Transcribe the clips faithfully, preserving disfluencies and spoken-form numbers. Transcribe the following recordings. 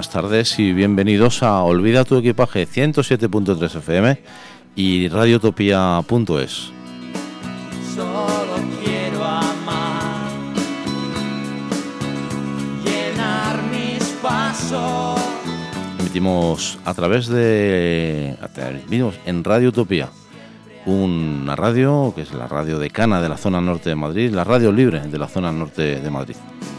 buenas tardes y bienvenidos a Olvida tu equipaje ciento siete punto tres F M y radiotopía punto es. Solo quiero amar, llenar mis pasos. Emitimos a través de... Emitimos en Radiotopía, una radio que es la radio decana de la zona norte de Madrid, la radio libre de la zona norte de Madrid.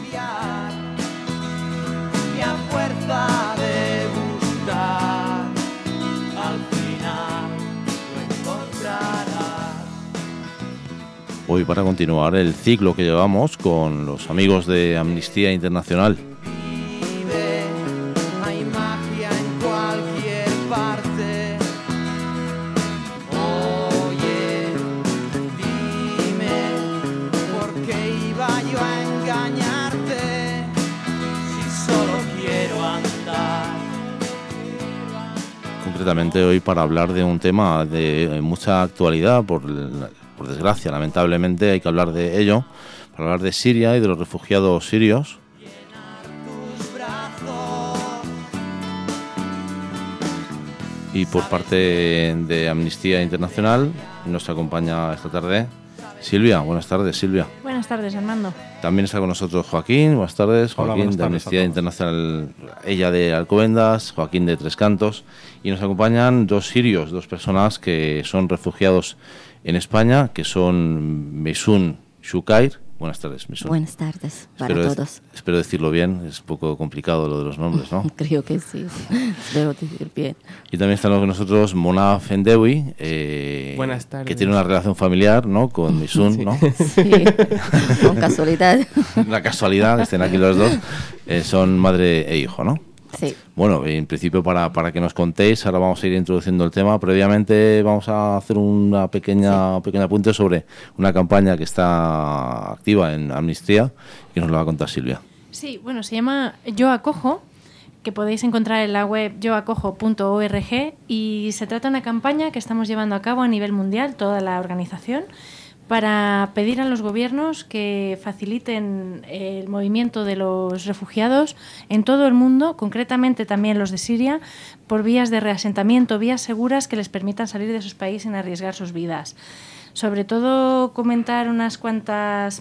Y a fuerza de buscar, al final lo encontrarás. Hoy, para continuar el ciclo que llevamos con los amigos de Amnistía Internacional, Vive, hay magia en cualquier parte. Oye, dime, ¿por qué iba yo a engañarte? Si solo quiero andar. concretamente hoy para hablar de un tema de mucha actualidad, por, por desgracia, lamentablemente hay que hablar de ello, para hablar de Siria y de los refugiados sirios. Tus brazos, Y por parte de Amnistía Internacional nos acompaña esta tarde Silvia. Buenas tardes, Silvia. Buenas tardes, Armando. También está con nosotros Joaquín. Buenas tardes, Hola, Joaquín buenas de tardes Amnistía a todos. Internacional, ella de Alcobendas, Joaquín de Tres Cantos. Y nos acompañan dos sirios, dos personas que son refugiados en España, que son Meysun Shukair. Buenas tardes, Meysun. Buenas tardes para Espero, de- todos. espero decirlo bien, es un poco complicado lo de los nombres, ¿no? Creo que sí. Espero decir bien. Y también están con nosotros Mona Fendewi, eh, Buenas tardes. que tiene una relación familiar, ¿no?, con Meysun, Sí. ¿no? Sí, con casualidad. Una casualidad que estén aquí los dos. Eh, son madre e hijo, ¿no? Sí. Bueno, en principio para, para que nos contéis, ahora vamos a ir introduciendo el tema. Previamente vamos a hacer una pequeña, pequeño apunte sobre una campaña que está activa en Amnistía y que nos lo va a contar Silvia. Sí, bueno, se llama Yo Acojo, que podéis encontrar en la web yo acojo punto org, y se trata de una campaña que estamos llevando a cabo a nivel mundial, toda la organización, para pedir a los gobiernos que faciliten el movimiento de los refugiados en todo el mundo, concretamente también los de Siria, por vías de reasentamiento, vías seguras que les permitan salir de sus países sin arriesgar sus vidas. Sobre todo comentar unas cuantas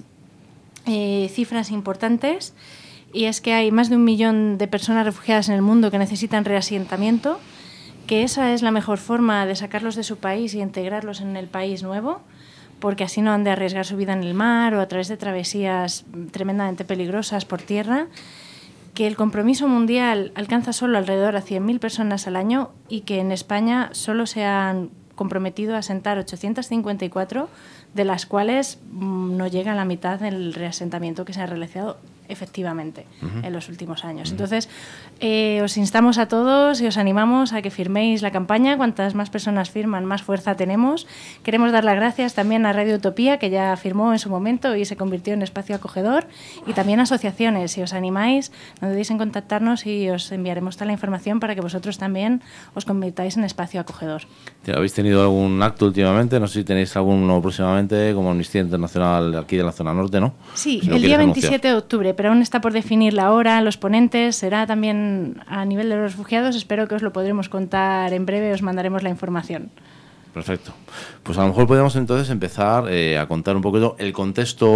eh, cifras importantes, y es que hay más de un millón de personas refugiadas en el mundo que necesitan reasentamiento, que esa es la mejor forma de sacarlos de su país y integrarlos en el país nuevo, porque así no han de arriesgar su vida en el mar o a través de travesías tremendamente peligrosas por tierra, que el compromiso mundial alcanza solo alrededor a cien mil personas al año y que en España solo se han comprometido a asentar ochocientas cincuenta y cuatro, de las cuales mmm, no llega a la mitad del reasentamiento que se ha realizado efectivamente uh-huh. en los últimos años. Uh-huh. Entonces, eh, os instamos a todos y os animamos a que firméis la campaña. Cuantas más personas firman, más fuerza tenemos. Queremos dar las gracias también a Radio Utopía, que ya firmó en su momento y se convirtió en espacio acogedor, y también a asociaciones. Si os animáis, no dudéis en contactarnos y os enviaremos toda la información para que vosotros también os convirtáis en espacio acogedor. ¿Habéis tenido algún acto últimamente? No sé si tenéis alguno próximamente, como Amnistía Internacional aquí de la zona norte, ¿no? Sí, si el día veintisiete de octubre, pero aún está por definir la hora, los ponentes, será también a nivel de los refugiados. Espero que os lo podremos contar en breve, os mandaremos la información. Perfecto. Pues a lo mejor podemos entonces empezar eh, a contar un poquito el contexto,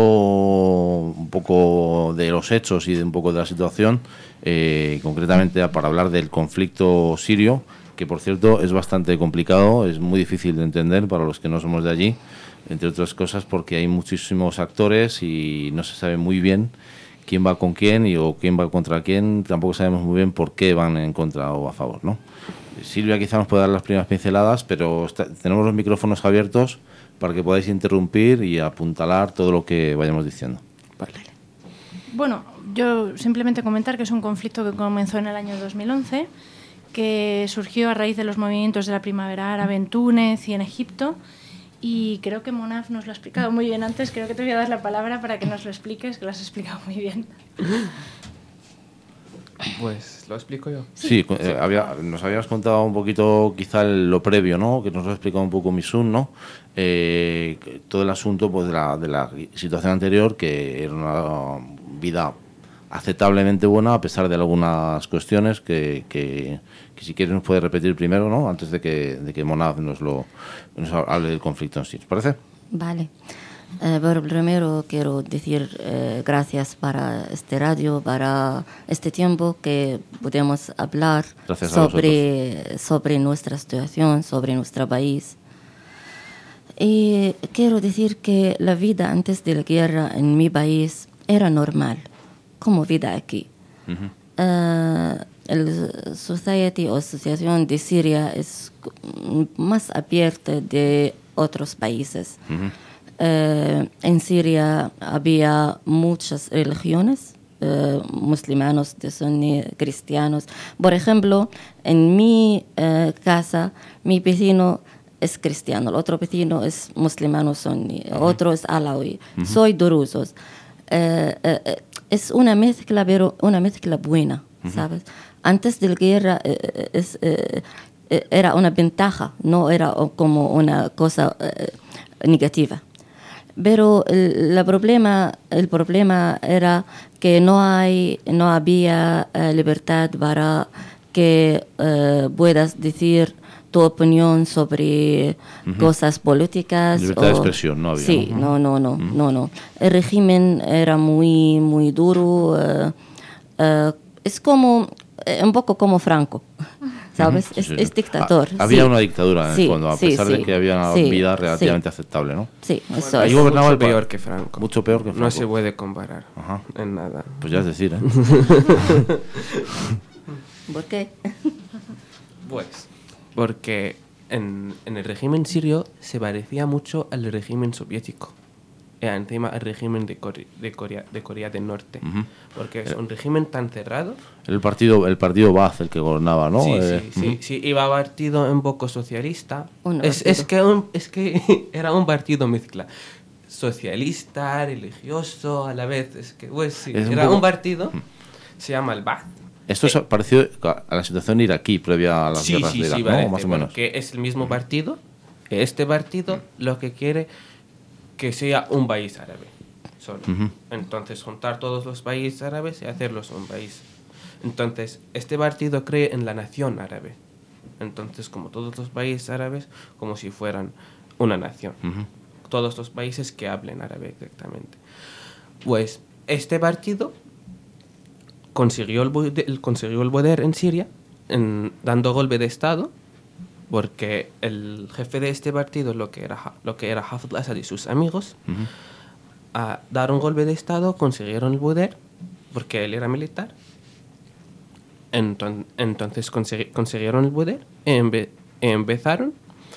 un poco de los hechos y de un poco de la situación, eh, concretamente para hablar del conflicto sirio, que por cierto es bastante complicado, es muy difícil de entender para los que no somos de allí, entre otras cosas porque hay muchísimos actores y no se sabe muy bien quién va con quién y o quién va contra quién. Tampoco sabemos muy bien por qué van en contra o a favor, ¿no? Silvia quizá nos pueda dar las primeras pinceladas, pero está, tenemos los micrófonos abiertos para que podáis interrumpir y apuntalar todo lo que vayamos diciendo. Vale. Bueno, yo simplemente comentar que es un conflicto que comenzó en el año dos mil once, que surgió a raíz de los movimientos de la primavera árabe en Túnez y en Egipto, y creo que Monaf nos lo ha explicado muy bien antes. Creo que te voy a dar la palabra para que nos lo expliques, que lo has explicado muy bien. Pues lo explico yo. Sí, eh, había, nos habías contado un poquito quizá el- lo previo, ¿no? Que nos lo ha explicado un poco Meysun, ¿no? Eh, que todo el asunto pues, de, la, de la situación anterior, que era una vida aceptablemente buena, a pesar de algunas cuestiones que, que, que si quieres nos puede repetir primero, ¿no? Antes de que, de que Monad nos, lo, nos hable del conflicto en sí. ¿Os parece? Vale. Eh, pero primero quiero decir eh, gracias para este radio, para este tiempo que podemos hablar Gracias a sobre, sobre nuestra situación, sobre nuestro país. Y quiero decir que la vida antes de la guerra en mi país era normal, como vida aquí. Ujú. Eh, el Society o Asociación de Siria es más abierta de otros países. Ujú. Eh, en Siria había muchas religiones, eh, musulmanos, de suní, cristianos. Por ejemplo, en mi eh, casa, mi vecino es cristiano, el otro vecino es musulmano suní, uh-huh. otro es alawi. Uh-huh. Soy drusos. Eh, eh, es una mezcla, pero una mezcla buena, uh-huh. ¿sabes? Antes de la guerra eh, es, eh, era una ventaja, no era como una cosa eh, negativa. Pero el, la problema, el problema era que no, hay, no había eh, libertad para que eh, puedas decir tu opinión sobre uh-huh. cosas políticas. Libertad o, de expresión no había. Sí, uh-huh. no, no, no, uh-huh. no, no. El régimen era muy, muy duro. Uh, uh, es como, eh, un poco como Franco. ¿Sabes? Uh-huh. Sí, es, sí. es dictador. Ah, había sí. una dictadura en sí, el fondo, a sí, pesar sí, de que había una sí, vida relativamente sí. aceptable, ¿no? Sí, eso Bueno, Ahí es. gobernaba mucho el pa- peor que Franco. Mucho peor que Franco. No se puede comparar Ajá. en nada. Pues ya es decir, ¿eh? ¿Por qué? Pues, porque en, en el régimen sirio se parecía mucho al régimen soviético. Era encima el régimen de, Core- de, Corea, de Corea del Norte. Ujú. Porque es un régimen tan cerrado. El partido, el partido Ba'ath, el que gobernaba, ¿no? Sí, Eh, sí, sí, ujú. sí, iba partido un poco socialista. Un Es, partido. es, que un- es que era un partido mezcla. Socialista, religioso, a la vez. Es que, pues sí, Es un era poco- un partido, se llama el Ba'ath. Esto es parecido a la situación iraquí previa a las Sí, guerras sí, de Irak, sí, ¿no? parece, Más o bueno, menos. que es el mismo partido. Este partido lo que quiere que sea un país árabe solo. Ujú. Entonces juntar todos los países árabes y hacerlos un país. Entonces este partido cree en la nación árabe. Entonces como todos los países árabes, como si fueran una nación. Ujú. Todos los países que hablen árabe directamente. Pues este partido consiguió el, poder- el- consiguió el poder en Siria en, dando golpe de Estado, porque el jefe de este partido, lo que era, Ha- lo que era Hafez al-Assad y sus amigos, Ujú. a dar un golpe de Estado, consiguieron el poder, porque él era militar. Enton- entonces consegui- consiguieron el poder y empe- empezaron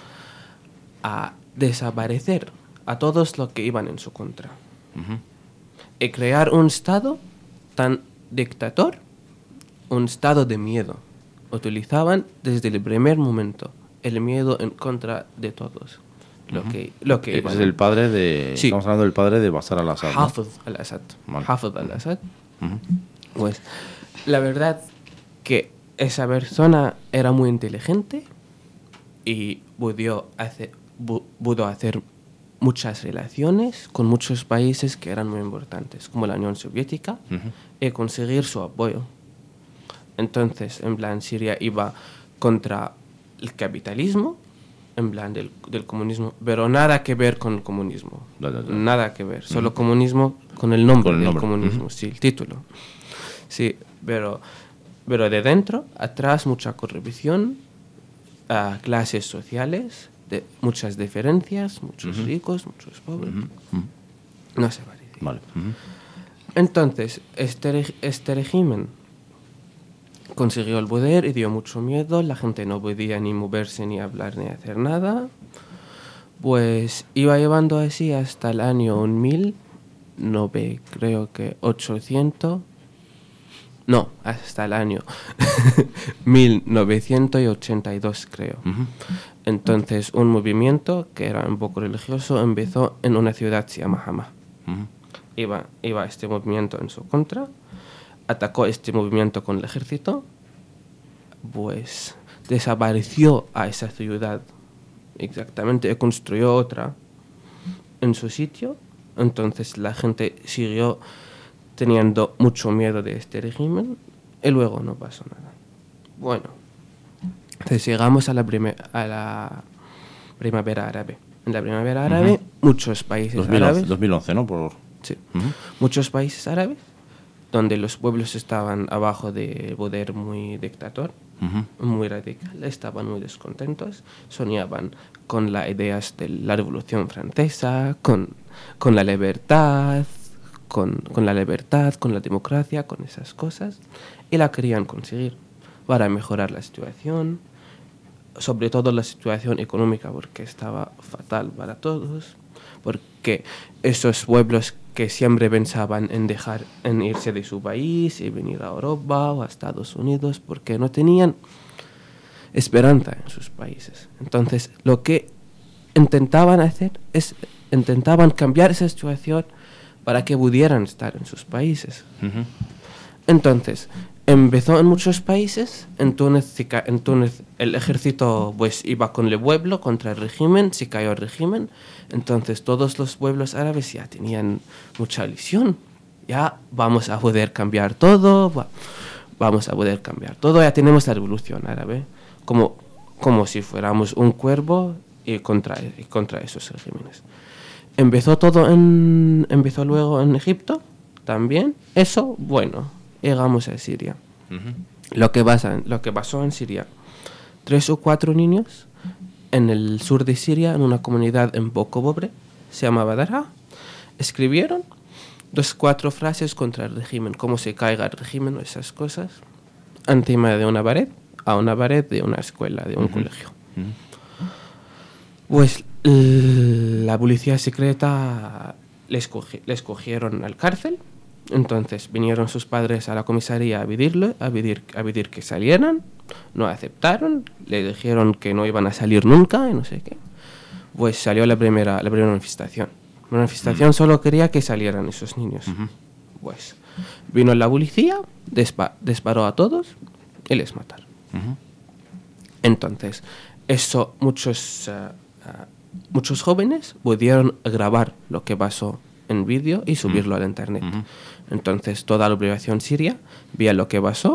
a desaparecer a todos los que iban en su contra. Ujú. Y crear un Estado tan dictador, un Estado de miedo. Utilizaban desde el primer momento el miedo en contra de todos. Lo que, lo que Es iban. el padre de... Sí. Estamos hablando del padre de Bashar al-Assad, ¿no? Hafez al-Assad. Vale. Hafez al-Assad. Ujú. Pues la verdad que esa persona era muy inteligente y pudo hacer, pu- pudo hacer muchas relaciones con muchos países que eran muy importantes, como la Unión Soviética, Ujú. y conseguir su apoyo. Entonces, en plan, Siria iba contra el capitalismo, en plan del, del comunismo, pero nada que ver con el comunismo. Ya, ya, ya. Nada que ver, solo comunismo con el nombre Con el del nombre, comunismo, ujú. sí, el título. Sí, pero, pero de dentro, atrás, mucha corrupción, ah, clases sociales, de, muchas diferencias, muchos Ujú. ricos, muchos pobres. Ujú. Ujú. No se parece. Vale. Ujú. Entonces, este, reg- este régimen consiguió el poder y dio mucho miedo, la gente no podía ni moverse, ni hablar, ni hacer nada. Pues iba llevando así hasta el año mil, no ve, creo que ochocientos, no, hasta el año mil novecientos ochenta y dos, creo. Ujú. Entonces, un movimiento que era un poco religioso empezó en una ciudad que se llama Hama. Ujú. Iba, iba este movimiento en su contra, atacó este movimiento con el ejército, pues desapareció a esa ciudad exactamente y construyó otra en su sitio. Entonces la gente siguió teniendo mucho miedo de este régimen y luego no pasó nada. Bueno, entonces llegamos a la, prime- a la primavera árabe. En la primavera árabe, uh-huh. muchos países dos mil once, árabes... dos mil once, ¿no? Por... Sí. Uh-huh. Muchos países árabes donde los pueblos estaban abajo de poder muy dictador, uh-huh. muy radical, estaban muy descontentos, soñaban con las ideas de la Revolución Francesa, con, con la libertad, con, con la libertad, con la democracia, con esas cosas, y la querían conseguir para mejorar la situación, sobre todo la situación económica, porque estaba fatal para todos, porque esos pueblos que siempre pensaban en dejar, en irse de su país y venir a Europa o a Estados Unidos, porque no tenían esperanza en sus países. Entonces, lo que intentaban hacer es, intentaban cambiar esa situación para que pudieran estar en sus países. Uh-huh. Entonces, empezó en muchos países. En Túnez, en Túnez el ejército pues iba con el pueblo contra el régimen, se cayó el régimen. Entonces todos los pueblos árabes ya tenían mucha ilusión. Ya vamos a poder cambiar todo, va, vamos a poder cambiar todo. Ya tenemos la revolución árabe, como, como si fuéramos un cuervo y contra, y contra esos regímenes. Empezó todo en, empezó luego en Egipto también. Eso, bueno. Llegamos a Siria. Uh-huh. Lo que pasa, lo que pasó en Siria, tres o cuatro niños en el sur de Siria, en una comunidad un poco pobre, se llamaba Darha, escribieron dos cuatro frases contra el régimen, cómo se caiga el régimen o esas cosas, encima de una pared, a una pared de una escuela, de un uh-huh. colegio. Uh-huh. Pues la policía secreta les, cogi- les cogieron al cárcel. Entonces vinieron sus padres a la comisaría a pedirle, a pedir, a pedir que salieran, no aceptaron, le dijeron que no iban a salir nunca y no sé qué. Pues salió la primera, la primera manifestación. La manifestación uh-huh. solo quería que salieran esos niños. Uh-huh. Pues vino la policía, dispa- disparó a todos y les mataron. Uh-huh. Entonces, eso muchos, uh, uh, muchos jóvenes pudieron grabar lo que pasó en vídeo y subirlo uh-huh. a la internet. Uh-huh. Entonces toda la población siria vio lo que pasó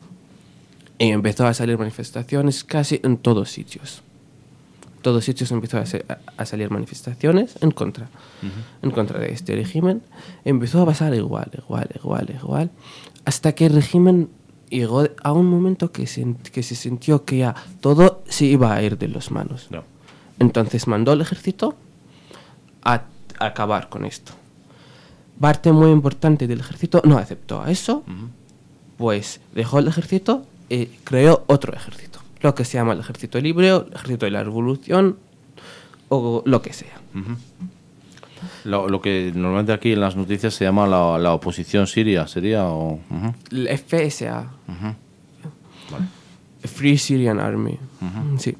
y empezó a salir manifestaciones casi en todos sitios. En todos sitios empezó a, ser, a, a salir manifestaciones en contra, uh-huh. en contra de este régimen. Empezó a pasar igual, igual, igual, igual, hasta que el régimen llegó a un momento que se, que se sintió que ya todo se iba a ir de las manos. No. Entonces mandó al ejército a, a acabar con esto. Parte muy importante del ejército no aceptó a eso, uh-huh. pues dejó el ejército y creó otro ejército, lo que se llama el ejército libre, el ejército de la revolución o lo que sea. Uh-huh. Lo, lo que normalmente aquí en las noticias se llama la, la oposición siria, ¿sería? O, uh-huh. El F S A, uh-huh. vale. Free Syrian Army, uh-huh. sí.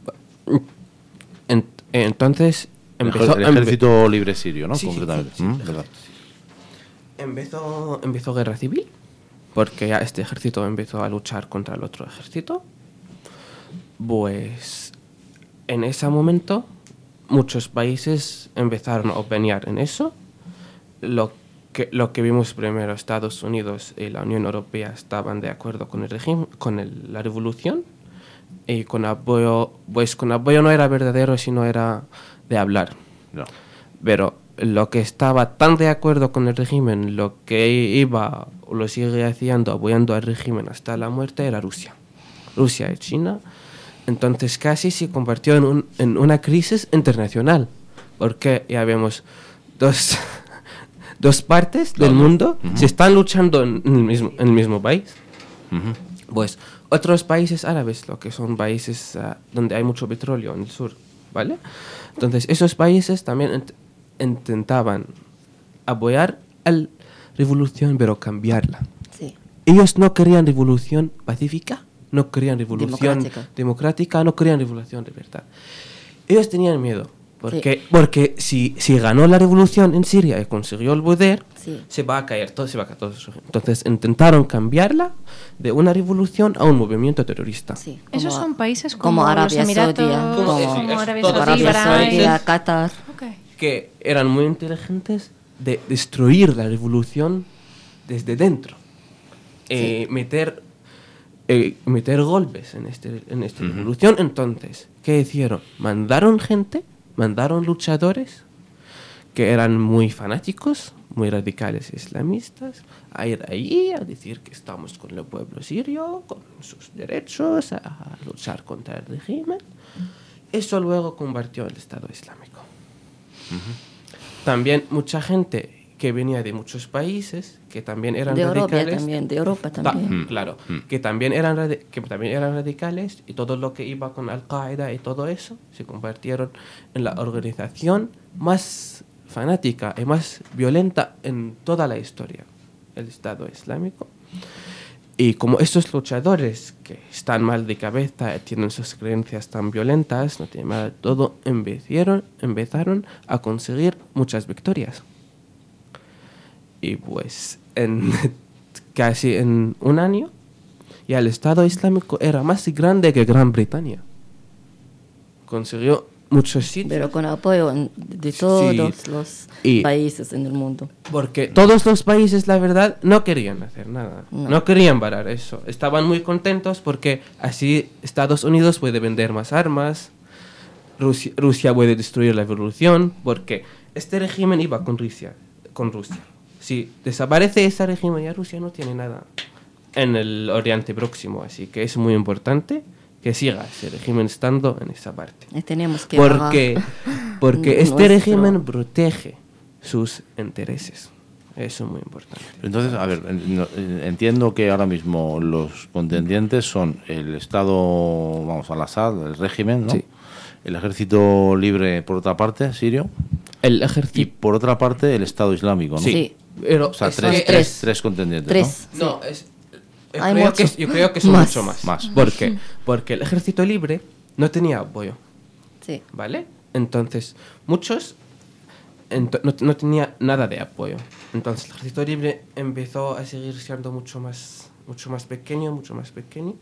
En, entonces empezó... El ejército empe- libre sirio, ¿no? Sí, concretamente. Sí, sí, sí, ¿verdad? Empezó, empezó guerra civil, porque ya este ejército empezó a luchar contra el otro ejército. Pues en ese momento muchos países empezaron a opinar en eso. Lo que, lo que vimos primero, Estados Unidos y la Unión Europea estaban de acuerdo con el régimen, con el, la revolución, y con apoyo, pues con apoyo no era verdadero, sino era de hablar. No. Pero lo que estaba tan de acuerdo con el régimen, lo que iba o lo sigue haciendo, apoyando al régimen hasta la muerte, era Rusia. Rusia y China. Entonces casi se convirtió en, un, en una crisis internacional, porque ya vemos dos, dos partes del no, mundo no. uh-huh. se están luchando en, en, el, mismo, en el mismo país. Uh-huh. Pues otros países árabes, lo que son países uh, donde hay mucho petróleo en el sur, ¿vale? Entonces esos países también ent- intentaban apoyar a la revolución, pero cambiarla. Sí. Ellos no querían revolución pacífica, no querían revolución democrática, democrática no querían revolución de verdad. Ellos tenían miedo, porque, sí. porque si, si ganó la revolución en Siria y consiguió el poder, sí. se va a caer todo, se va a caer todo. Entonces intentaron cambiarla de una revolución a un movimiento terrorista. Sí. Esos son países como, como Arabia los Emiratos, Saudí, como, como, como es, Arabia Saudí, Arabia Qatar, okay. que eran muy inteligentes de destruir la revolución desde dentro. Eh, meter, eh, meter golpes en, este, en esta Ujú. revolución. Entonces, ¿qué hicieron? Mandaron gente, mandaron luchadores que eran muy fanáticos, muy radicales islamistas, a ir allí a decir que estamos con el pueblo sirio, con sus derechos, a luchar contra el régimen. Eso luego convirtió el Estado Islámico. También mucha gente que venía de muchos países, que también eran De Europa radicales. también, de Europa Ta- también. claro, que también, eran, radi- que también eran radicales, y todo lo que iba con Al-Qaeda y todo eso se convirtieron en la organización más fanática y más violenta en toda la historia, el Estado Islámico. Y como estos luchadores que están mal de cabeza, tienen sus creencias tan violentas, no tienen nada de todo, empezaron, empezaron a conseguir muchas victorias. Y pues en casi en un año ya el Estado Islámico era más grande que Gran Bretaña. Consiguió muchos sitios. Pero con apoyo en- de Sí, todos los y- países en el mundo. Porque todos los países, la verdad, no querían hacer nada. No. No, querían parar eso. Estaban muy contentos porque así Estados Unidos puede vender más armas, Rusia, Rusia puede destruir la revolución, porque este régimen iba con Rusia. Con Rusia. Si desaparece ese régimen, ya Rusia no tiene nada en el Oriente Próximo. Así que es muy importante que siga ese régimen estando en esa parte. Y tenemos que Porque, porque este nuestro- régimen protege sus intereses. Eso es muy importante. Entonces, a ver, en- no- en- entiendo que ahora mismo los contendientes son el Estado, vamos, Al-Assad, el régimen, ¿no? Sí. El Ejército Libre, por otra parte, sirio, El y ejército. por otra parte el Estado Islámico, ¿no? Sí. Pero O sea, es tres, que- tres, tres. tres contendientes, Tres. No, es, yo, Hay creo mucho. que, yo creo que son Más. mucho más. Más. ¿Por qué? Porque el ejército libre no tenía apoyo, Sí. ¿vale? Entonces, muchos ento- no, no tenía nada de apoyo. Entonces, el ejército libre empezó a seguir siendo mucho más, mucho más pequeño, mucho más pequeño.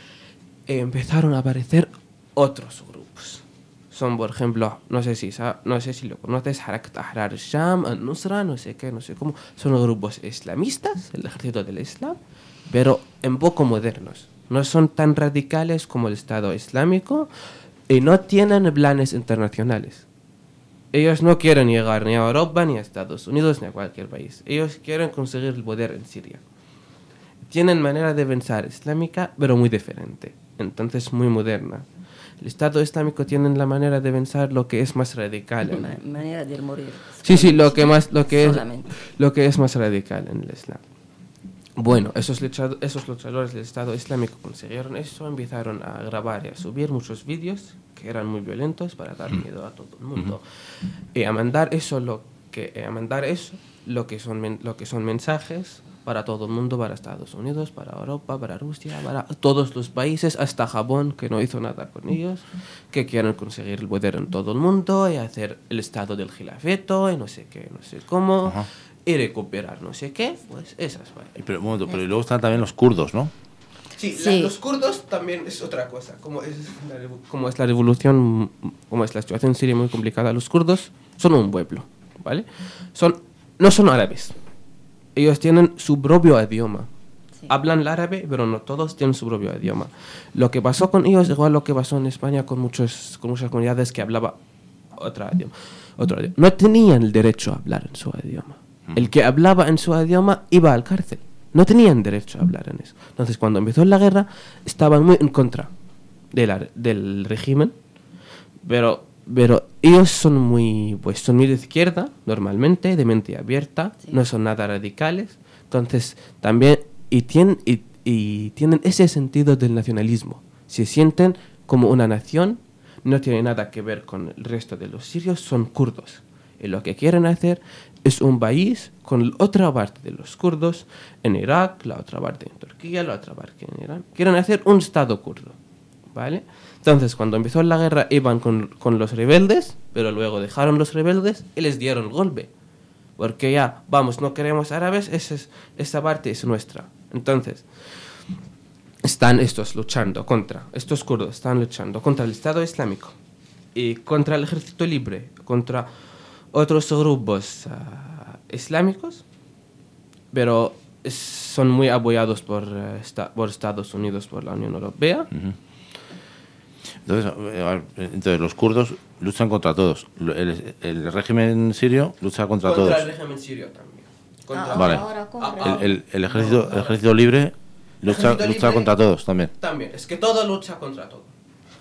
E empezaron a aparecer otros grupos. Son, por ejemplo, no sé si, sa- no sé si lo conoces, Harakat Ahrar al-Sham, al-Nusra, no sé qué, no sé cómo. Son grupos islamistas, el ejército del Islam, pero un poco modernos. No son tan radicales como el Estado Islámico y no tienen planes internacionales. Ellos no quieren llegar ni a Europa, ni a Estados Unidos, ni a cualquier país. Ellos quieren conseguir el poder en Siria. Tienen manera de pensar islámica, pero muy diferente. Entonces, muy moderna. El Estado Islámico tiene la manera de pensar lo que es más radical. en- Ma- manera de morir. Sí, sí, lo que más, lo que es, Solamente. lo que es más radical en el Islam. Bueno, esos, luchado- esos luchadores del Estado Islámico consiguieron eso, empezaron a grabar y a subir muchos vídeos que eran muy violentos para dar miedo a todo el mundo. Y a mandar eso, lo que, eh, a mandar eso, lo que son, men- lo que son mensajes para todo el mundo, para Estados Unidos, para Europa, para Rusia, para todos los países, hasta Japón, que no hizo nada con ellos, que quieren conseguir el poder en todo el mundo y hacer el estado del gilafeto y no sé qué, no sé cómo, Ajá. y recuperar no sé qué, pues esas fue. Y Pero, un momento, pero y luego están también los kurdos, ¿no? Sí, Sí. la- los kurdos también es otra cosa. Como es, la, revo- como es la revolución, como es la situación en Siria muy complicada, los kurdos son un pueblo, ¿vale? Son, no son árabes. Ellos tienen su propio idioma. Sí. Hablan el árabe, pero no todos tienen su propio idioma. Lo que pasó con ellos, igual lo que pasó en España con, muchos, con muchas comunidades que hablaban otro idioma, otro idioma. No tenían el derecho a hablar en su idioma. El que hablaba en su idioma iba al cárcel. No tenían derecho a hablar en eso. Entonces, cuando empezó la guerra, estaban muy en contra de la- del régimen, pero, pero ellos son muy, pues, son muy de izquierda, normalmente, de mente abierta, Sí. no son nada radicales. Entonces, también, y tienen, y, y tienen ese sentido del nacionalismo. Se sienten como una nación, no tiene nada que ver con el resto de los sirios, son kurdos. Y lo que quieren hacer es un país con la otra parte de los kurdos en Irak, la otra parte en Turquía, la otra parte en Irán. Quieren hacer un estado kurdo, ¿vale? Entonces, cuando empezó la guerra, iban con, con los rebeldes, pero luego dejaron los rebeldes y les dieron el golpe. Porque ya, vamos, no queremos árabes, esa, es, esa parte es nuestra. Entonces, están estos luchando contra, estos kurdos están luchando contra el Estado Islámico y contra el Ejército Libre, contra otros grupos ah, islámicos, pero es- son muy apoyados por, eh, esta- por Estados Unidos, por la Unión Europea. Entonces, eh, a ver, entonces, los kurdos luchan contra todos. Lo- El, el régimen sirio lucha contra, Contra todos. el régimen sirio también. Contra- Ah, Vale. ahora compra. Ah, El, el- el ejército, el ejército libre lucha, Ejército lucha libre- contra todos también. También, es que todo lucha contra todo.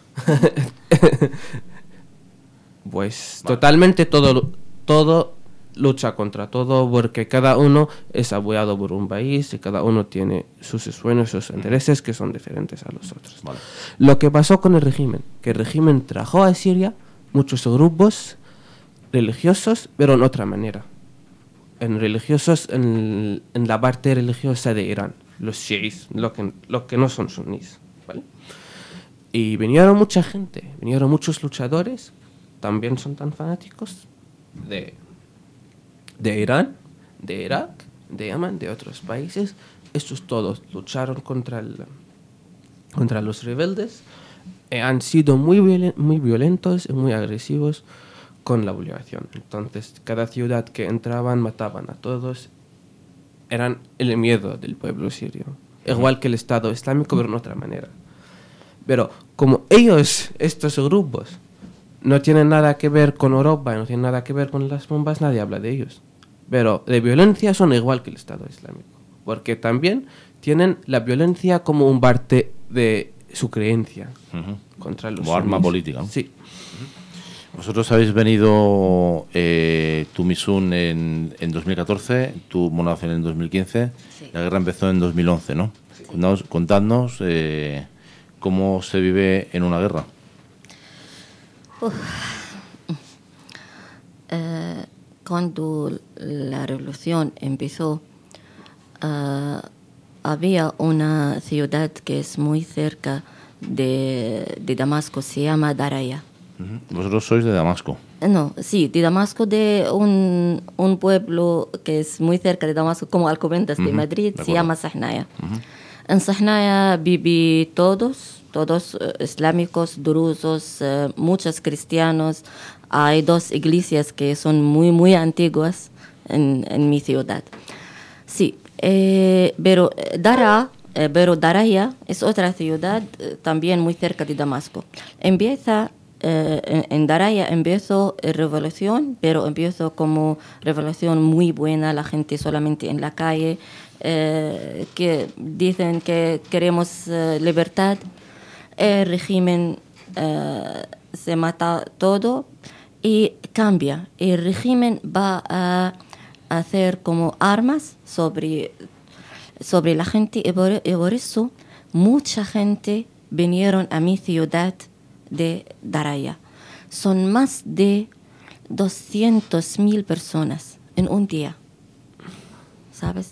Pues totalmente todo, lu- todo lucha contra todo porque cada uno es apoyado por un país y cada uno tiene sus sueños, sus intereses que son diferentes a los otros. Vale. Lo que pasó con el régimen, que el régimen trajo a Siria muchos grupos religiosos, pero en otra manera. En religiosos, en, en la parte religiosa de Irán, los chiíes, lo que, lo que no son sunís, ¿vale? Y vinieron mucha gente, vinieron muchos luchadores, también son tan fanáticos de, de Irán, de Irak, de Yemen, de otros países. Estos todos lucharon contra, el, contra los rebeldes. Eh, han sido muy, violen- muy violentos y muy agresivos con la población. Entonces, cada ciudad que entraban mataban a todos. Eran el miedo del pueblo sirio. Igual que el Estado Islámico, pero en otra manera. Pero como ellos, estos grupos, no tienen nada que ver con Europa, no tienen nada que ver con las bombas, nadie habla de ellos. Pero de violencia son igual que el Estado Islámico. Porque también tienen la violencia como un parte de su creencia Ujú. contra los Como arma sunís. política, ¿no? Sí. Vosotros habéis venido, eh, tú Misun en, en dos mil catorce, tú Monafel en dos mil quince, Sí. la guerra empezó en dos mil once, ¿no? Contadnos, contadnos eh, cómo se vive en una guerra. Eh, cuando la revolución empezó, ah, había una ciudad que es muy cerca de, de Damasco, se llama Daraya. Ujú. Vosotros sois de Damasco. No, sí, de Damasco, de un, un pueblo que es muy cerca de Damasco, como Alcobendas de Ujú, Madrid, de se acuerdo. llama Sahnaya. En Sahnaya viví todos, todos eh, islámicos, drusos, eh, muchos cristianos. Hay dos iglesias que son muy, muy antiguas en, en mi ciudad. Sí, eh, pero eh, Dara, eh, pero Daraya es otra ciudad eh, también muy cerca de Damasco. Empieza, eh, en, en Daraya empezó eh, revolución, pero empezó como revolución muy buena, la gente solamente en la calle, eh, que dicen que queremos eh, libertad. El régimen eh, se mata todo y cambia. El régimen va a hacer como armas sobre, sobre la gente y por, y por eso mucha gente vinieron a mi ciudad de Daraya. Son más de doscientas mil personas en un día, ¿sabes?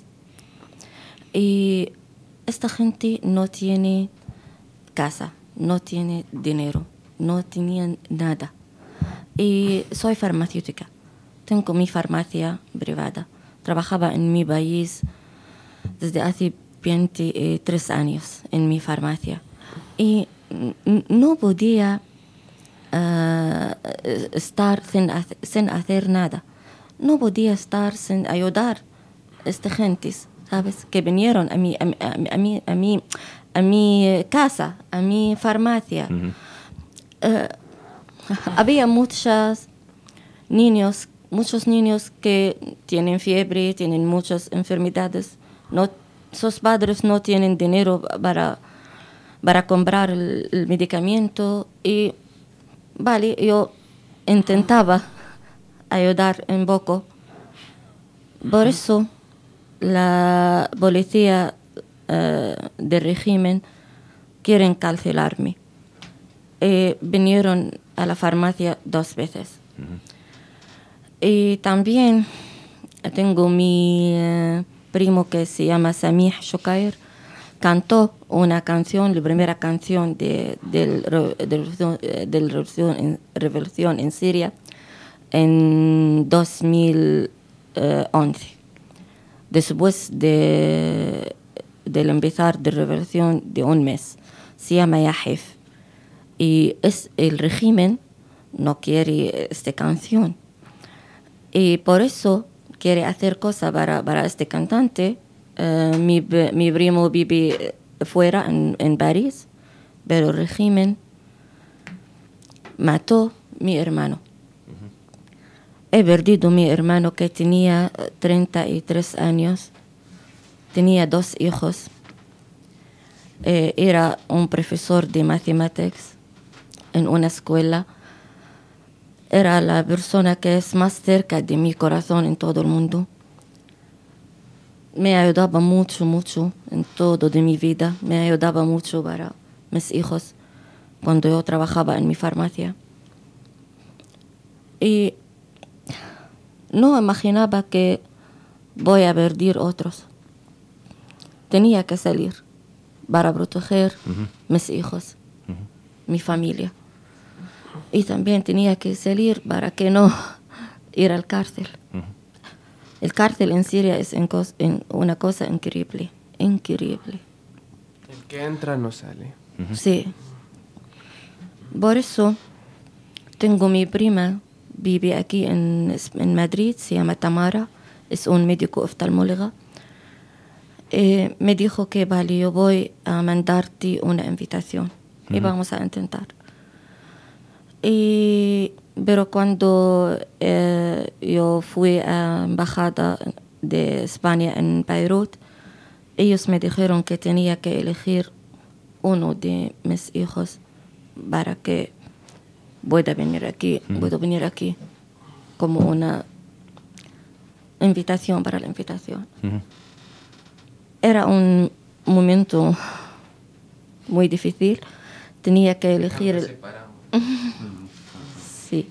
Y esta gente no tiene casa, no tiene dinero, no tenían nada. Y soy farmacéutica. Tengo mi farmacia privada. Trabajaba en mi país desde hace veintitrés años en mi farmacia. Y n- no podía ah, estar sin, hace- sin hacer nada. No podía estar sin ayudar a esta gente, ¿sabes? Que vinieron a mi, a, mi- a, mi- a, mi, a, mi, a mi casa, a mi farmacia. Eh, había muchos niños, muchos niños que tienen fiebre, tienen muchas enfermedades. No, sus padres no tienen dinero para, para comprar el, el medicamento. Y, vale, yo intentaba ayudar un poco. Por eso la policía eh, del régimen quieren cancelarme. Eh, vinieron a la farmacia dos veces. Y también tengo mi eh, primo que se llama Samih Shukair. Cantó una canción, la primera canción de, del re- de, revolución, eh, del revolución, en, revolución en Siria en dos mil once. Después de, del empezar de revolución de un mes. Se llama Yahif. Y es el régimen no quiere esta canción. Y por eso quiere hacer cosas para, para este cantante Eh, mi, b- mi primo vive fuera, en, en París, pero el régimen mató a mi hermano. He perdido a mi hermano que tenía eh, treinta y tres años, tenía dos hijos, eh, era un profesor de matemáticas en una escuela, era la persona que es más cerca de mi corazón en todo el mundo. Me ayudaba mucho, mucho en todo de mi vida. Me ayudaba mucho para mis hijos cuando yo trabajaba en mi farmacia. Y no imaginaba que voy a perder otros. Tenía que salir para proteger Ujú. mis hijos, mi familia. Y también tenía que salir para que no ir al cárcel. Ujú. El cárcel en Siria es en cos- en una cosa increíble, increíble. El que entra no sale. Sí. Por eso tengo mi prima, vive aquí en, en Madrid, se llama Tamara, es un médico oftalmóloga. Eh, me dijo que vale, yo voy a mandarte una invitación y vamos a intentar. Y, pero cuando eh, yo fui a la embajada de España en Beirut, ellos me dijeron que tenía que elegir uno de mis hijos para que pueda venir aquí, pueda venir aquí como una invitación para la invitación. Ujú. Era un momento muy difícil. Tenía que elegir el- sí.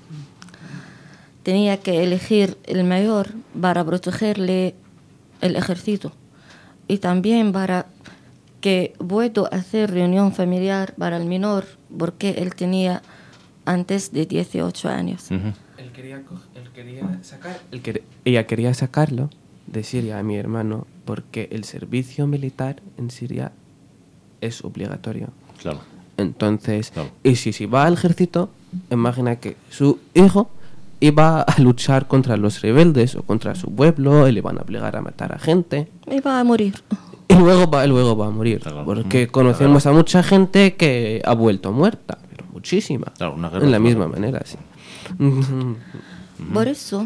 Tenía que elegir el mayor para protegerle el ejército y también para que puedo hacer reunión familiar para el menor porque él tenía antes de dieciocho años. Ujú. Él quería, co- él quería sacar, él quer- ella quería sacarlo de Siria a mi hermano porque el servicio militar en Siria es obligatorio. Claro. Entonces, Claro. y si, si va al ejército, imagina que su hijo iba a luchar contra los rebeldes o contra su pueblo y le van a obligar a matar a gente. Iba a morir. Y luego va, luego va a morir. Claro. Porque Mm, conocemos a mucha gente que ha vuelto muerta, pero muchísima. Claro, una guerra en la total. misma manera, sí. Por eso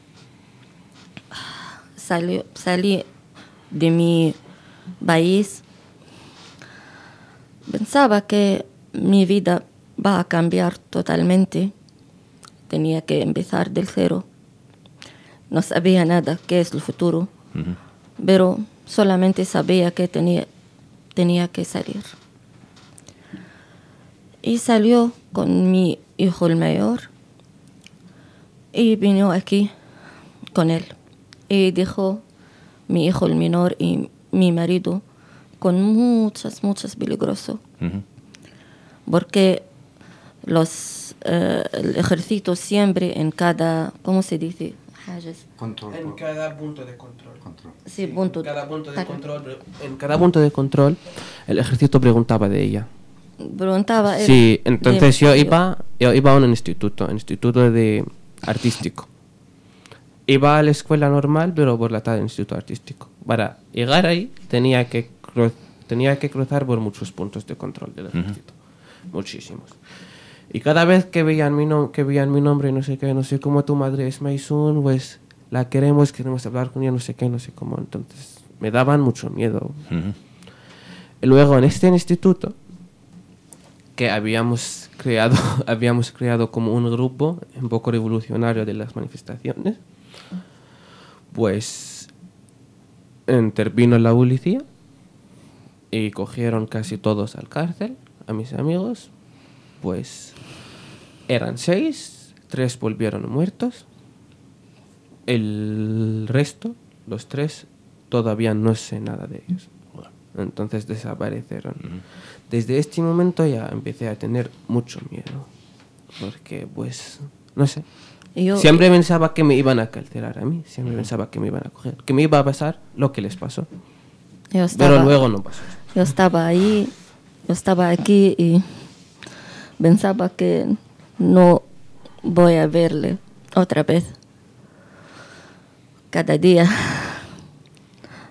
salí, salí de mi país. Pensaba que mi vida va a cambiar totalmente. Tenía que empezar del cero. No sabía nada qué es el futuro, Ujú. pero solamente sabía que tenía, tenía que salir. Y salió con mi hijo el mayor y vino aquí con él. Y dejó mi hijo el menor y mi marido con muchas, muchas peligrosos. Ujú. Porque los, eh, el ejército siempre en cada, ¿cómo se dice? Hajes. Control. En cada punto de control. Control. Sí, punto. En cada punto de Para- control, en cada punto de control, el ejército preguntaba de ella. Preguntaba él Sí, entonces de- yo iba, yo iba a un instituto, un instituto de artístico. Iba a la escuela normal, pero por la tarde al instituto artístico. Para llegar ahí tenía que cru- tenía que cruzar por muchos puntos de control del ejército, muchísimos. Y cada vez que veían mi nom- que veían mi nombre, no sé qué, no sé cómo tu madre es Maysun, pues la queremos, queremos hablar con ella, no sé qué, no sé cómo. Entonces me daban mucho miedo. Ujú. Y luego en este instituto que habíamos creado, habíamos creado como un grupo un poco revolucionario de las manifestaciones, pues intervino la policía y cogieron casi todos al cárcel, a mis amigos, pues eran seis, tres volvieron muertos, el resto, los tres, todavía no sé nada de ellos. Entonces desaparecieron. Desde este momento ya empecé a tener mucho miedo. Porque, pues, no sé. Y yo- Siempre pensaba que me iban a carcelar a mí. Siempre pensaba que me iban a coger. Que me iba a pasar lo que les pasó. yo estaba, Pero luego no pasó. yo estaba ahí, yo estaba aquí y pensaba que no voy a verle otra vez. Cada día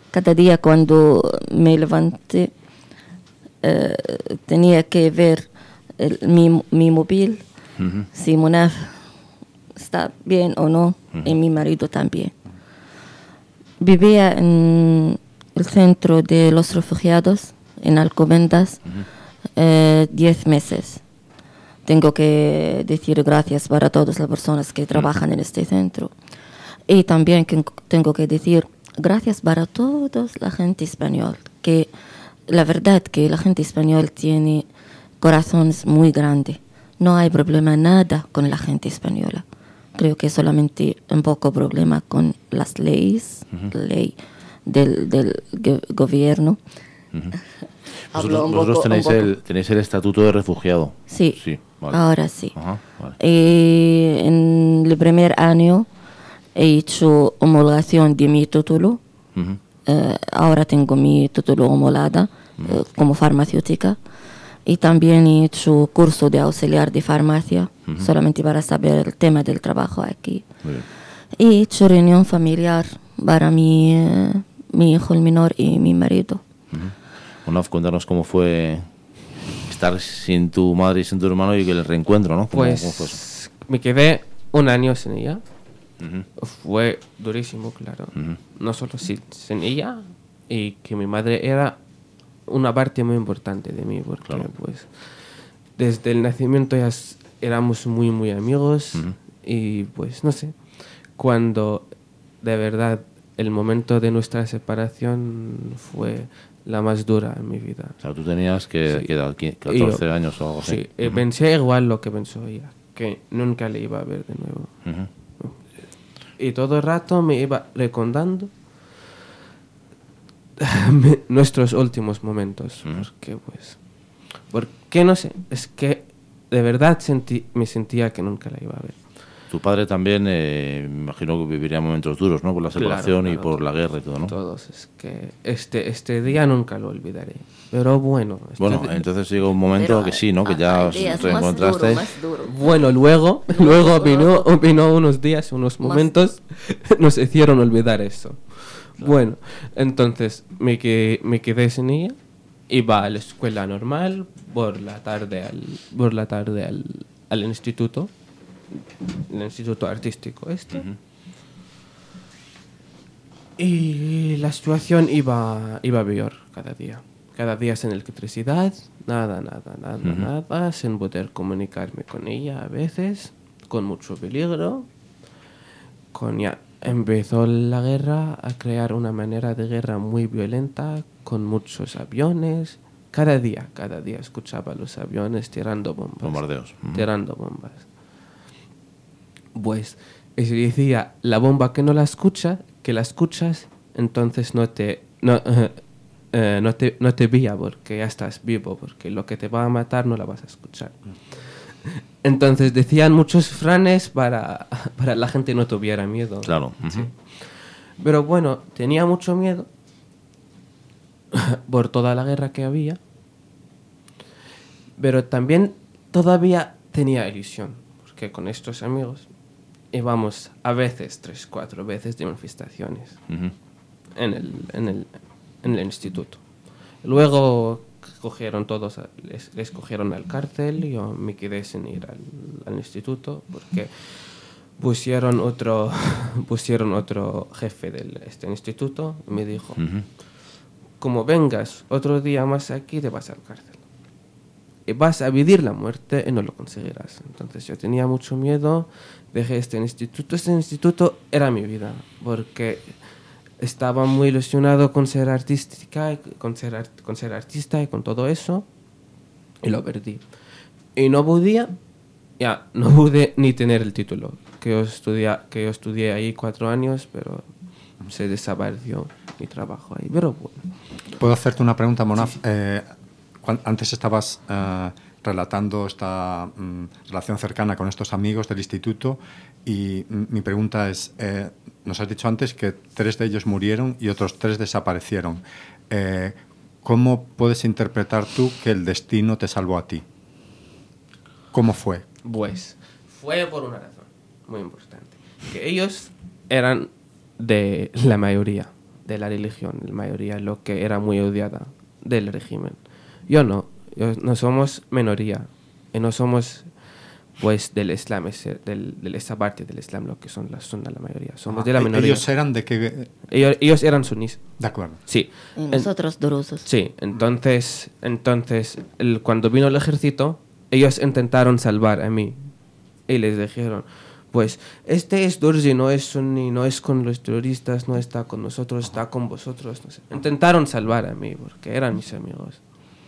cada día cuando me levanté eh, tenía que ver el- mi, mi móvil, Ujú. si Munaf está bien o no, y mi marido también. Vivía en el centro de los refugiados, en Alcobendas, eh, diez meses. Tengo que decir gracias para todas las personas que trabajan en este centro. Y también que- tengo que decir gracias para toda la gente española, que la verdad que la gente española tiene corazones muy grandes. No hay problema nada con la gente española. Creo que solamente un poco problema con las leyes, la ley del, del go- gobierno. Hablo Vosotros, un vosotros poco- tenéis, un poco- el, tenéis el estatuto de refugiado. Sí, Sí, vale. ahora sí. Ajá, vale. Y en el primer año he hecho homologación de mi título. Ujú. Eh, ahora tengo mi título homologada eh, como farmacéutica. Y también he hecho curso de auxiliar de farmacia, solamente para saber el tema del trabajo aquí. Muy bien. Y he hecho reunión familiar para mi, eh, mi hijo el menor y mi marido. Bueno, cuéntanos cómo fue estar sin tu madre y sin tu hermano y que el reencuentro, ¿no? ¿Cómo- cómo fue eso? Pues me quedé un año sin ella. Ujú. Fue durísimo, claro. Ujú. No solo sin, sin ella, y que mi madre era una parte muy importante de mí, porque Claro. pues desde el nacimiento ya s- éramos muy, muy amigos. Y pues no sé, cuando de verdad el momento de nuestra separación fue la más dura en mi vida. O sea, tú tenías que, Sí. que edad, qui- Y yo- catorce años o algo así. Sí, eh, pensé igual lo que pensó ella, que nunca le iba a ver de nuevo. Ujú. Y todo el rato me iba recordando me- nuestros últimos momentos. Porque, pues, porque no sé, es que de verdad sentí, me sentía que nunca la iba a ver. Tu padre también, eh, me imagino que viviría momentos duros, ¿no? Por la separación y claro. por la guerra y todo, ¿no? Todos, es que este, este día nunca lo olvidaré. Pero bueno, este Bueno, di- entonces llegó un momento Pero que sí, ¿no? Que hay- ya hay os días reencontrasteis. Más duro, más duro. Bueno, luego, luego vino, vino unos días, unos momentos, nos hicieron olvidar eso. Bueno, entonces me quedé, me quedé sin ella, iba a la escuela normal, por la tarde al, por la tarde al, al instituto, el instituto artístico este. Y la situación iba, iba peor cada día. Cada día sin electricidad, nada, nada, nada, nada, sin poder comunicarme con ella a veces, con mucho peligro. Con ya empezó la guerra a crear una manera de guerra muy violenta, con muchos aviones. Cada día, cada día escuchaba los aviones tirando bombas. Bombardeos. Ujú. Tirando bombas. Pues, y se decía, la bomba que no la escucha, que la escuchas, entonces no te, no, eh, no te, no te vía porque ya estás vivo, porque lo que te va a matar no la vas a escuchar. Entonces decían muchos franes para, para la gente no tuviera miedo. Claro. Ujú. Sí. Pero bueno, tenía mucho miedo por toda la guerra que había, pero también todavía tenía ilusión, porque con estos amigos íbamos a veces, tres, cuatro veces de manifestaciones Ujú. en el, en el, en el instituto. Luego cogieron todos, a- les, les cogieron al cárcel y yo me quedé sin ir al, al instituto porque pusieron otro, pusieron otro jefe de este instituto y me dijo, Ujú. como vengas otro día más aquí, te vas al cárcel. Y vas a vivir la muerte y no lo conseguirás. Entonces yo tenía mucho miedo, dejé este instituto. Este instituto era mi vida, porque estaba muy ilusionado con ser artística, con ser, art- con ser artista y con todo eso, y lo perdí. Y no podía, ya, no pude ni tener el título, que yo, estudia, que yo estudié ahí cuatro años, pero se desapareció mi trabajo ahí. Pero bueno. ¿Puedo hacerte una pregunta, Monaf? Eh, cuan- antes estabas eh, relatando esta mm, relación cercana con estos amigos del instituto y mm, mi pregunta es, eh, nos has dicho antes que tres de ellos murieron y otros tres desaparecieron. Eh, ¿Cómo puedes interpretar tú que el destino te salvó a ti? ¿Cómo fue? Pues fue por una razón muy importante, que ellos eran de la mayoría de la religión, la mayoría, lo que era muy odiada del régimen. Yo no, yo, no somos minoría, y no somos pues del Islam, ese, del, de esa parte del Islam, lo que son la sunna, la mayoría. Somos Ah, de la minoría. ¿Ellos eran de qué? Ellos, ellos eran sunís. De acuerdo. Sí. Y En- nosotros drusos. sí, entonces, entonces el, cuando vino el ejército, ellos intentaron salvar a mí. Y les dijeron, pues, este es Durzi, no es suní, no es con los terroristas, no está con nosotros, está con vosotros. No sé. Intentaron salvar a mí, porque eran mis amigos.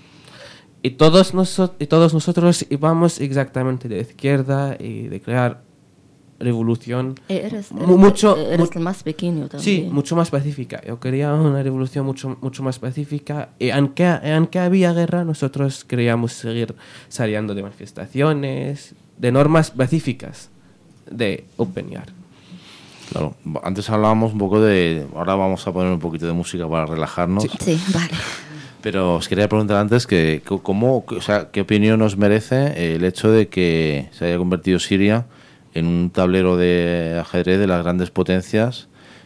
Y todos, noso- y todos nosotros íbamos exactamente de izquierda y de crear revolución. Eres, eres, Mu- mucho, eres mu- el más pequeño también. Sí, mucho más pacífica. Yo quería una revolución mucho, mucho más pacífica. Y aunque, aunque había guerra, nosotros queríamos seguir saliendo de manifestaciones, de normas pacíficas de opinar. Claro, antes hablábamos un poco de... Ahora vamos a poner un poquito de música para relajarnos. Sí, vale. Pero os quería preguntar antes que co- cómo, o sea, qué opinión os merece el hecho de que se haya convertido Siria en un tablero de ajedrez de las grandes potencias,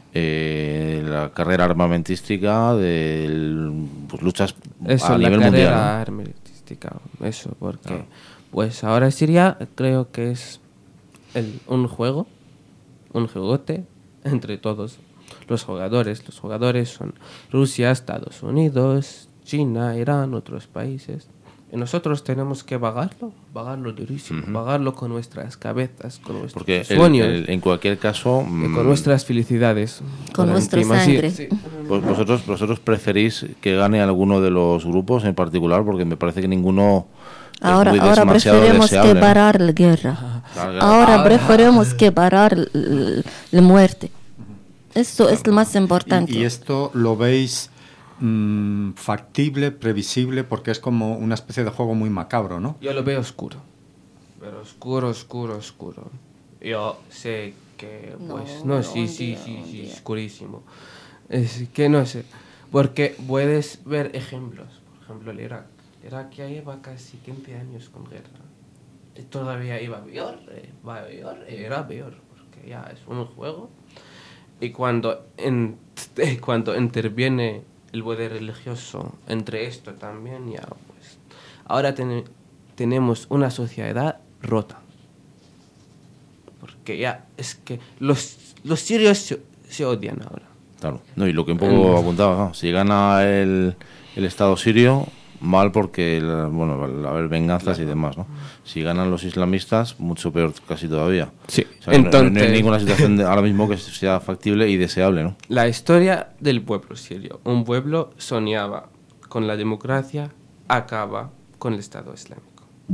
eh, la carrera armamentística, de pues, luchas Eso, a la nivel carrera mundial, ¿no? armamentística. Eso, porque Claro. pues ahora Siria creo que es el- un juego, un jugote entre todos los jugadores. Los jugadores son Rusia, Estados Unidos, China, Irán, otros países. Y nosotros tenemos que pagarlo, pagarlo durísimo, Ujú. pagarlo con nuestras cabezas, con nuestros Porque el- sueños, el- en cualquier caso, y mm, con nuestras felicidades. Con Por nuestra encima, sí, sangre. sí. pues vosotros, vosotros preferís que gane alguno de los grupos en particular, porque me parece que ninguno es Ahora, muy ahora demasiado preferimos deseable, que ¿no? parar la guerra. Claro, claro. Ahora Ahora- preferimos que parar l- la muerte. Eso es lo más importante. ¿Y, y esto lo veis mm, factible, previsible? Porque es como una especie de juego muy macabro, ¿no? Yo lo veo oscuro. Pero oscuro, oscuro, oscuro. Yo sé que, pues, no, No, sí, un sí, día, sí, un sí, día. oscurísimo. Es que no sé. Porque puedes ver ejemplos. Por ejemplo, el Irak. Irak ya lleva casi quince años con guerra. Y todavía iba peor, eh, va peor, y era peor. Porque ya es un juego. Y cuando, en, cuando interviene el poder religioso entre esto también, ya pues... Ahora ten- tenemos una sociedad rota. Porque ya es que los, los sirios se, se odian ahora. Claro. No, y lo que un poco Mm. apuntaba, ¿no? Si gana el, el Estado sirio, mal porque, la- bueno, va a haber venganzas y demás, ¿no? Si ganan los islamistas, mucho peor casi todavía. Sí, O sea, que no- no, no entonces- hay ninguna situación de- ahora mismo que sea factible y deseable, ¿no? La historia del pueblo sirio. Un pueblo soñaba con la democracia, acaba con el Estado Islámico.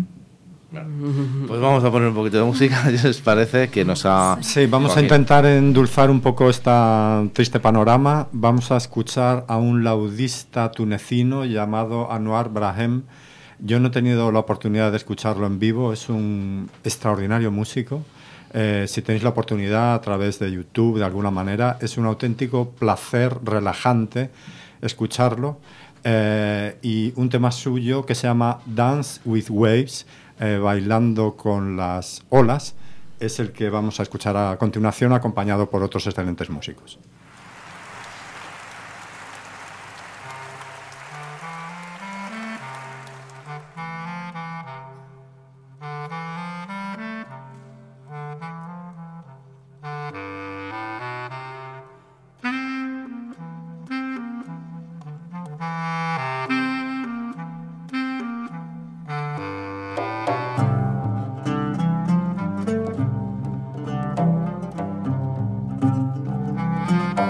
Pues vamos a poner un poquito de música, si os parece, que nos ha... Sí, vamos a Joaquín. intentar endulzar un poco este triste panorama. Vamos a escuchar a un laudista tunecino llamado Anwar Brahem. Yo no he tenido la oportunidad de escucharlo en vivo, es un extraordinario músico. Eh, si tenéis la oportunidad a través de YouTube, de alguna manera, es un auténtico placer relajante escucharlo. Eh, y un tema suyo que se llama Dance with Waves, eh, bailando con las olas, es el que vamos a escuchar a continuación, acompañado por otros excelentes músicos. Thank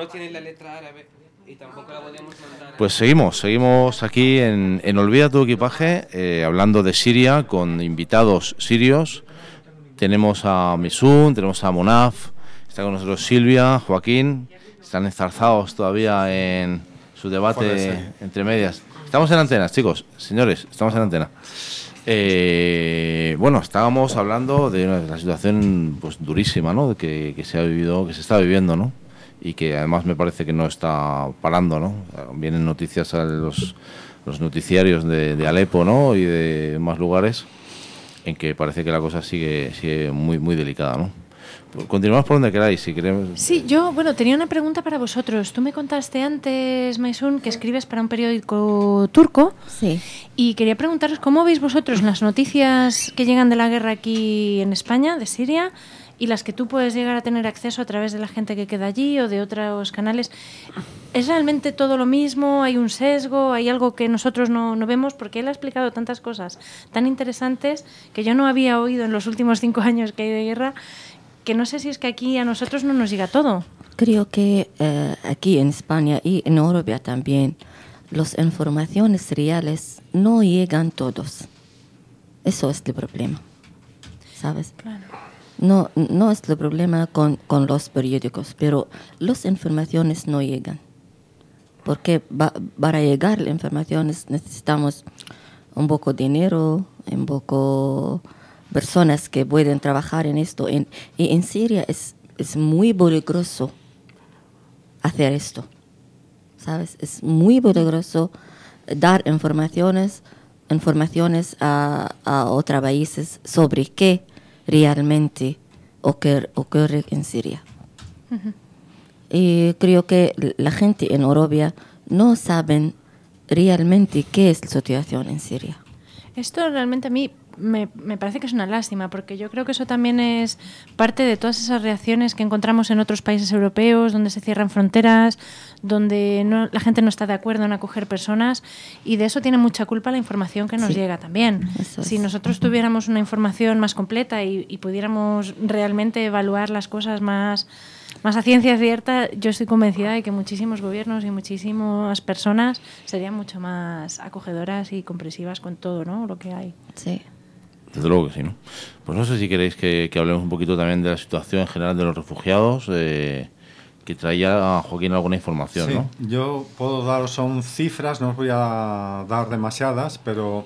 tiene la letra árabe y tampoco la podemos mandar. Pues seguimos, seguimos aquí en, en Olvida tu equipaje, eh, hablando de Siria con invitados sirios. Tenemos a Maysoon, tenemos a Monaf, está con nosotros Silvia, Joaquín, están enzarzados todavía en su debate Joder, sí. entre medias. Estamos en antena, chicos, señores, estamos en antena. Eh, bueno, estábamos hablando de una, de la situación pues durísima, ¿no? Que, que se ha vivido, que se está viviendo, ¿no? Y que además me parece que no está parando, ¿no? Vienen noticias a los, los noticiarios de, de Alepo, ¿no? Y de más lugares en que parece que la cosa sigue, sigue muy, muy delicada, ¿no? Pues continuamos por donde queráis, si queremos. Sí, yo, bueno, tenía una pregunta para vosotros. Tú me contaste antes, Maysoon, que escribes para un periódico turco. Sí. Y quería preguntaros cómo veis vosotros las noticias que llegan de la guerra aquí en España, de Siria, y las que tú puedes llegar a tener acceso a través de la gente que queda allí o de otros canales. ¿Es realmente todo lo mismo? ¿Hay un sesgo? ¿Hay algo que nosotros no, no vemos? Porque él ha explicado tantas cosas tan interesantes que yo no había oído en los últimos cinco años que hay de guerra, que no sé si es que aquí a nosotros no nos llega todo. Creo que eh, aquí en España y en Europa también las informaciones reales no llegan todos. Eso es el problema, ¿sabes? Claro. No, no es el problema con, con los periódicos, pero las informaciones no llegan. Porque va, para llegar las informaciones necesitamos un poco de dinero, un poco personas que pueden trabajar en esto. En, y en Siria es, es muy peligroso hacer esto, ¿sabes? Es muy peligroso dar informaciones, informaciones a, a otros países sobre qué realmente ocurre, ocurre en Siria. Uh-huh. Y creo que la gente en Europa no saben realmente qué es la situación en Siria. Esto realmente a mí me, me parece que es una lástima, porque yo creo que eso también es parte de todas esas reacciones que encontramos en otros países europeos, donde se cierran fronteras, donde no, la gente no está de acuerdo en acoger personas, y de eso tiene mucha culpa la información que nos sí. llega también. Eso si es. nosotros tuviéramos una información más completa y, y pudiéramos realmente evaluar las cosas más, más a ciencia cierta, yo estoy convencida de que muchísimos gobiernos y muchísimas personas serían mucho más acogedoras y comprensivas con todo, ¿no? Lo que hay. Sí. Desde luego que sí, ¿no? Pues no sé si queréis que, que hablemos un poquito también de la situación en general de los refugiados, eh, que traía a Joaquín alguna información, sí, ¿no? Yo puedo dar, son cifras, no os voy a dar demasiadas, pero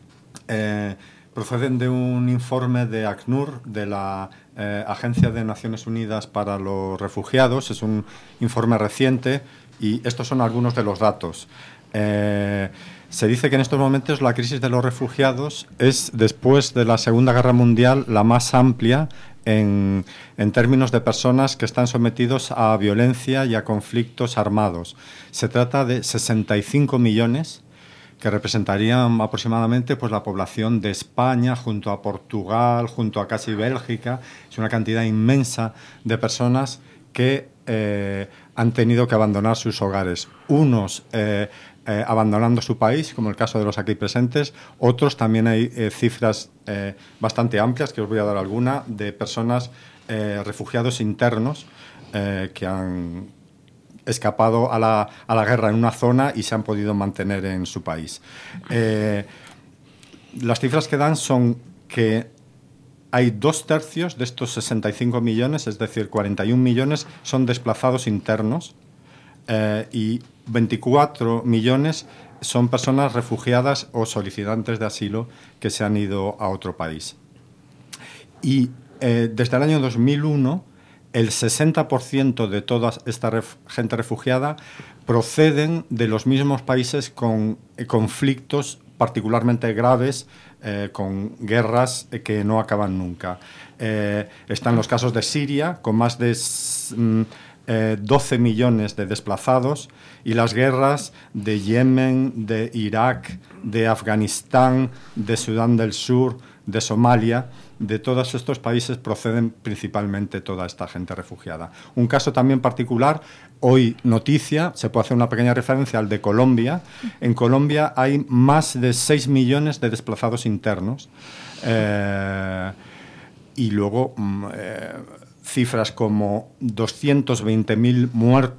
eh, proceden de un informe de ACNUR, de la eh, Agencia de Naciones Unidas para los Refugiados. Es un informe reciente y estos son algunos de los datos. Eh, Se dice que en estos momentos la crisis de los refugiados es, después de la Segunda Guerra Mundial, la más amplia en, en términos de personas que están sometidos a violencia y a conflictos armados. Se trata de sesenta y cinco millones, que representarían aproximadamente pues, la población de España, junto a Portugal, junto a casi Bélgica. Es una cantidad inmensa de personas que eh, han tenido que abandonar sus hogares. Unos eh, eh, abandonando su país, como el caso de los aquí presentes. Otros también hay eh, cifras eh, bastante amplias, que os voy a dar alguna, de personas, eh, refugiados internos, eh, que han escapado a la, a la guerra en una zona y se han podido mantener en su país. Eh, las cifras que dan son que hay dos tercios de estos sesenta y cinco millones, es decir, cuarenta y un millones, son desplazados internos, eh, y veinticuatro millones son personas refugiadas o solicitantes de asilo que se han ido a otro país. Y eh, desde el año dos mil uno, el sesenta por ciento de toda esta ref, gente refugiada proceden de los mismos países con eh, conflictos particularmente graves, eh, con guerras eh, que no acaban nunca. Eh, están los casos de Siria, con más de mm, eh, doce millones de desplazados, y las guerras de Yemen, de Irak, de Afganistán, de Sudán del Sur, de Somalia. De todos estos países proceden principalmente toda esta gente refugiada. Un caso también particular, hoy noticia, se puede hacer una pequeña referencia al de Colombia. En Colombia hay más de seis millones de desplazados internos, eh, y luego eh, cifras como doscientos veinte mil muertos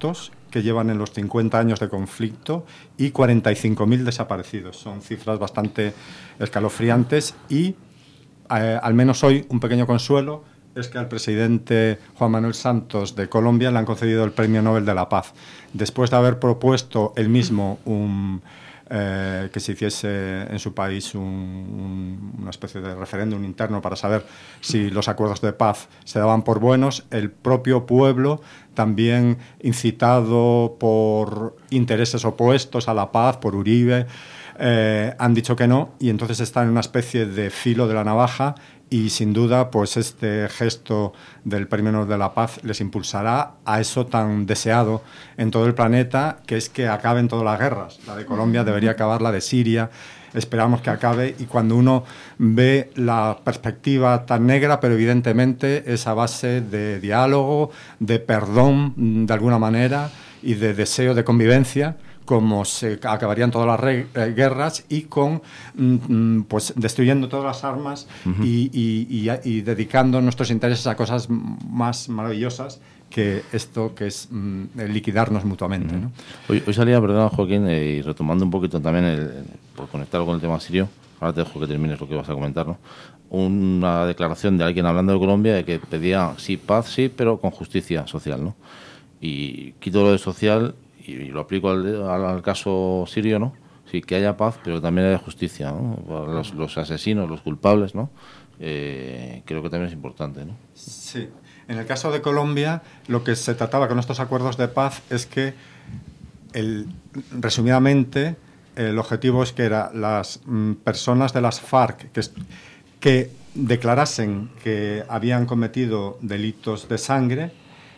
que llevan en los cincuenta años de conflicto y cuarenta y cinco mil desaparecidos. Son cifras bastante escalofriantes y, eh, al menos hoy, un pequeño consuelo es que al presidente Juan Manuel Santos de Colombia le han concedido el Premio Nobel de la Paz. Después de haber propuesto él mismo un, eh, que se hiciese en su país un, un, una especie de referéndum interno para saber si los acuerdos de paz se daban por buenos, el propio pueblo, también incitado por intereses opuestos a la paz, por Uribe, eh, han dicho que no, y entonces está en una especie de filo de la navaja. Y sin duda, pues este gesto del Premio Nobel de la Paz les impulsará a eso tan deseado en todo el planeta, que es que acaben todas las guerras. La de Colombia debería acabar, la de Siria, esperamos que acabe. Y cuando uno ve la perspectiva tan negra, pero evidentemente es a base de diálogo, de perdón de alguna manera y de deseo de convivencia, como se acabarían todas las re- eh, guerras y con mm, pues destruyendo todas las armas uh-huh. y, y, y, y dedicando nuestros intereses a cosas más maravillosas que esto que es mm, liquidarnos mutuamente. Uh-huh. ¿no? Hoy, hoy salía, perdón, Joaquín, eh, y retomando un poquito también, el, el, por conectarlo con el tema sirio, ahora te dejo que termines lo que vas a comentar, ¿no? Una declaración de alguien hablando de Colombia de que pedía, sí, paz, sí, pero con justicia social, ¿no? Y quito lo de social y lo aplico al, al, al caso sirio, ¿no? Sí, que haya paz, pero también haya justicia, ¿no? Para los, los asesinos, los culpables, ¿no? Eh, creo que también es importante, ¿no? Sí. En el caso de Colombia, lo que se trataba con estos acuerdos de paz es que, el, resumidamente, el objetivo es que era las mm, personas de las FARC que, que declarasen que habían cometido delitos de sangre,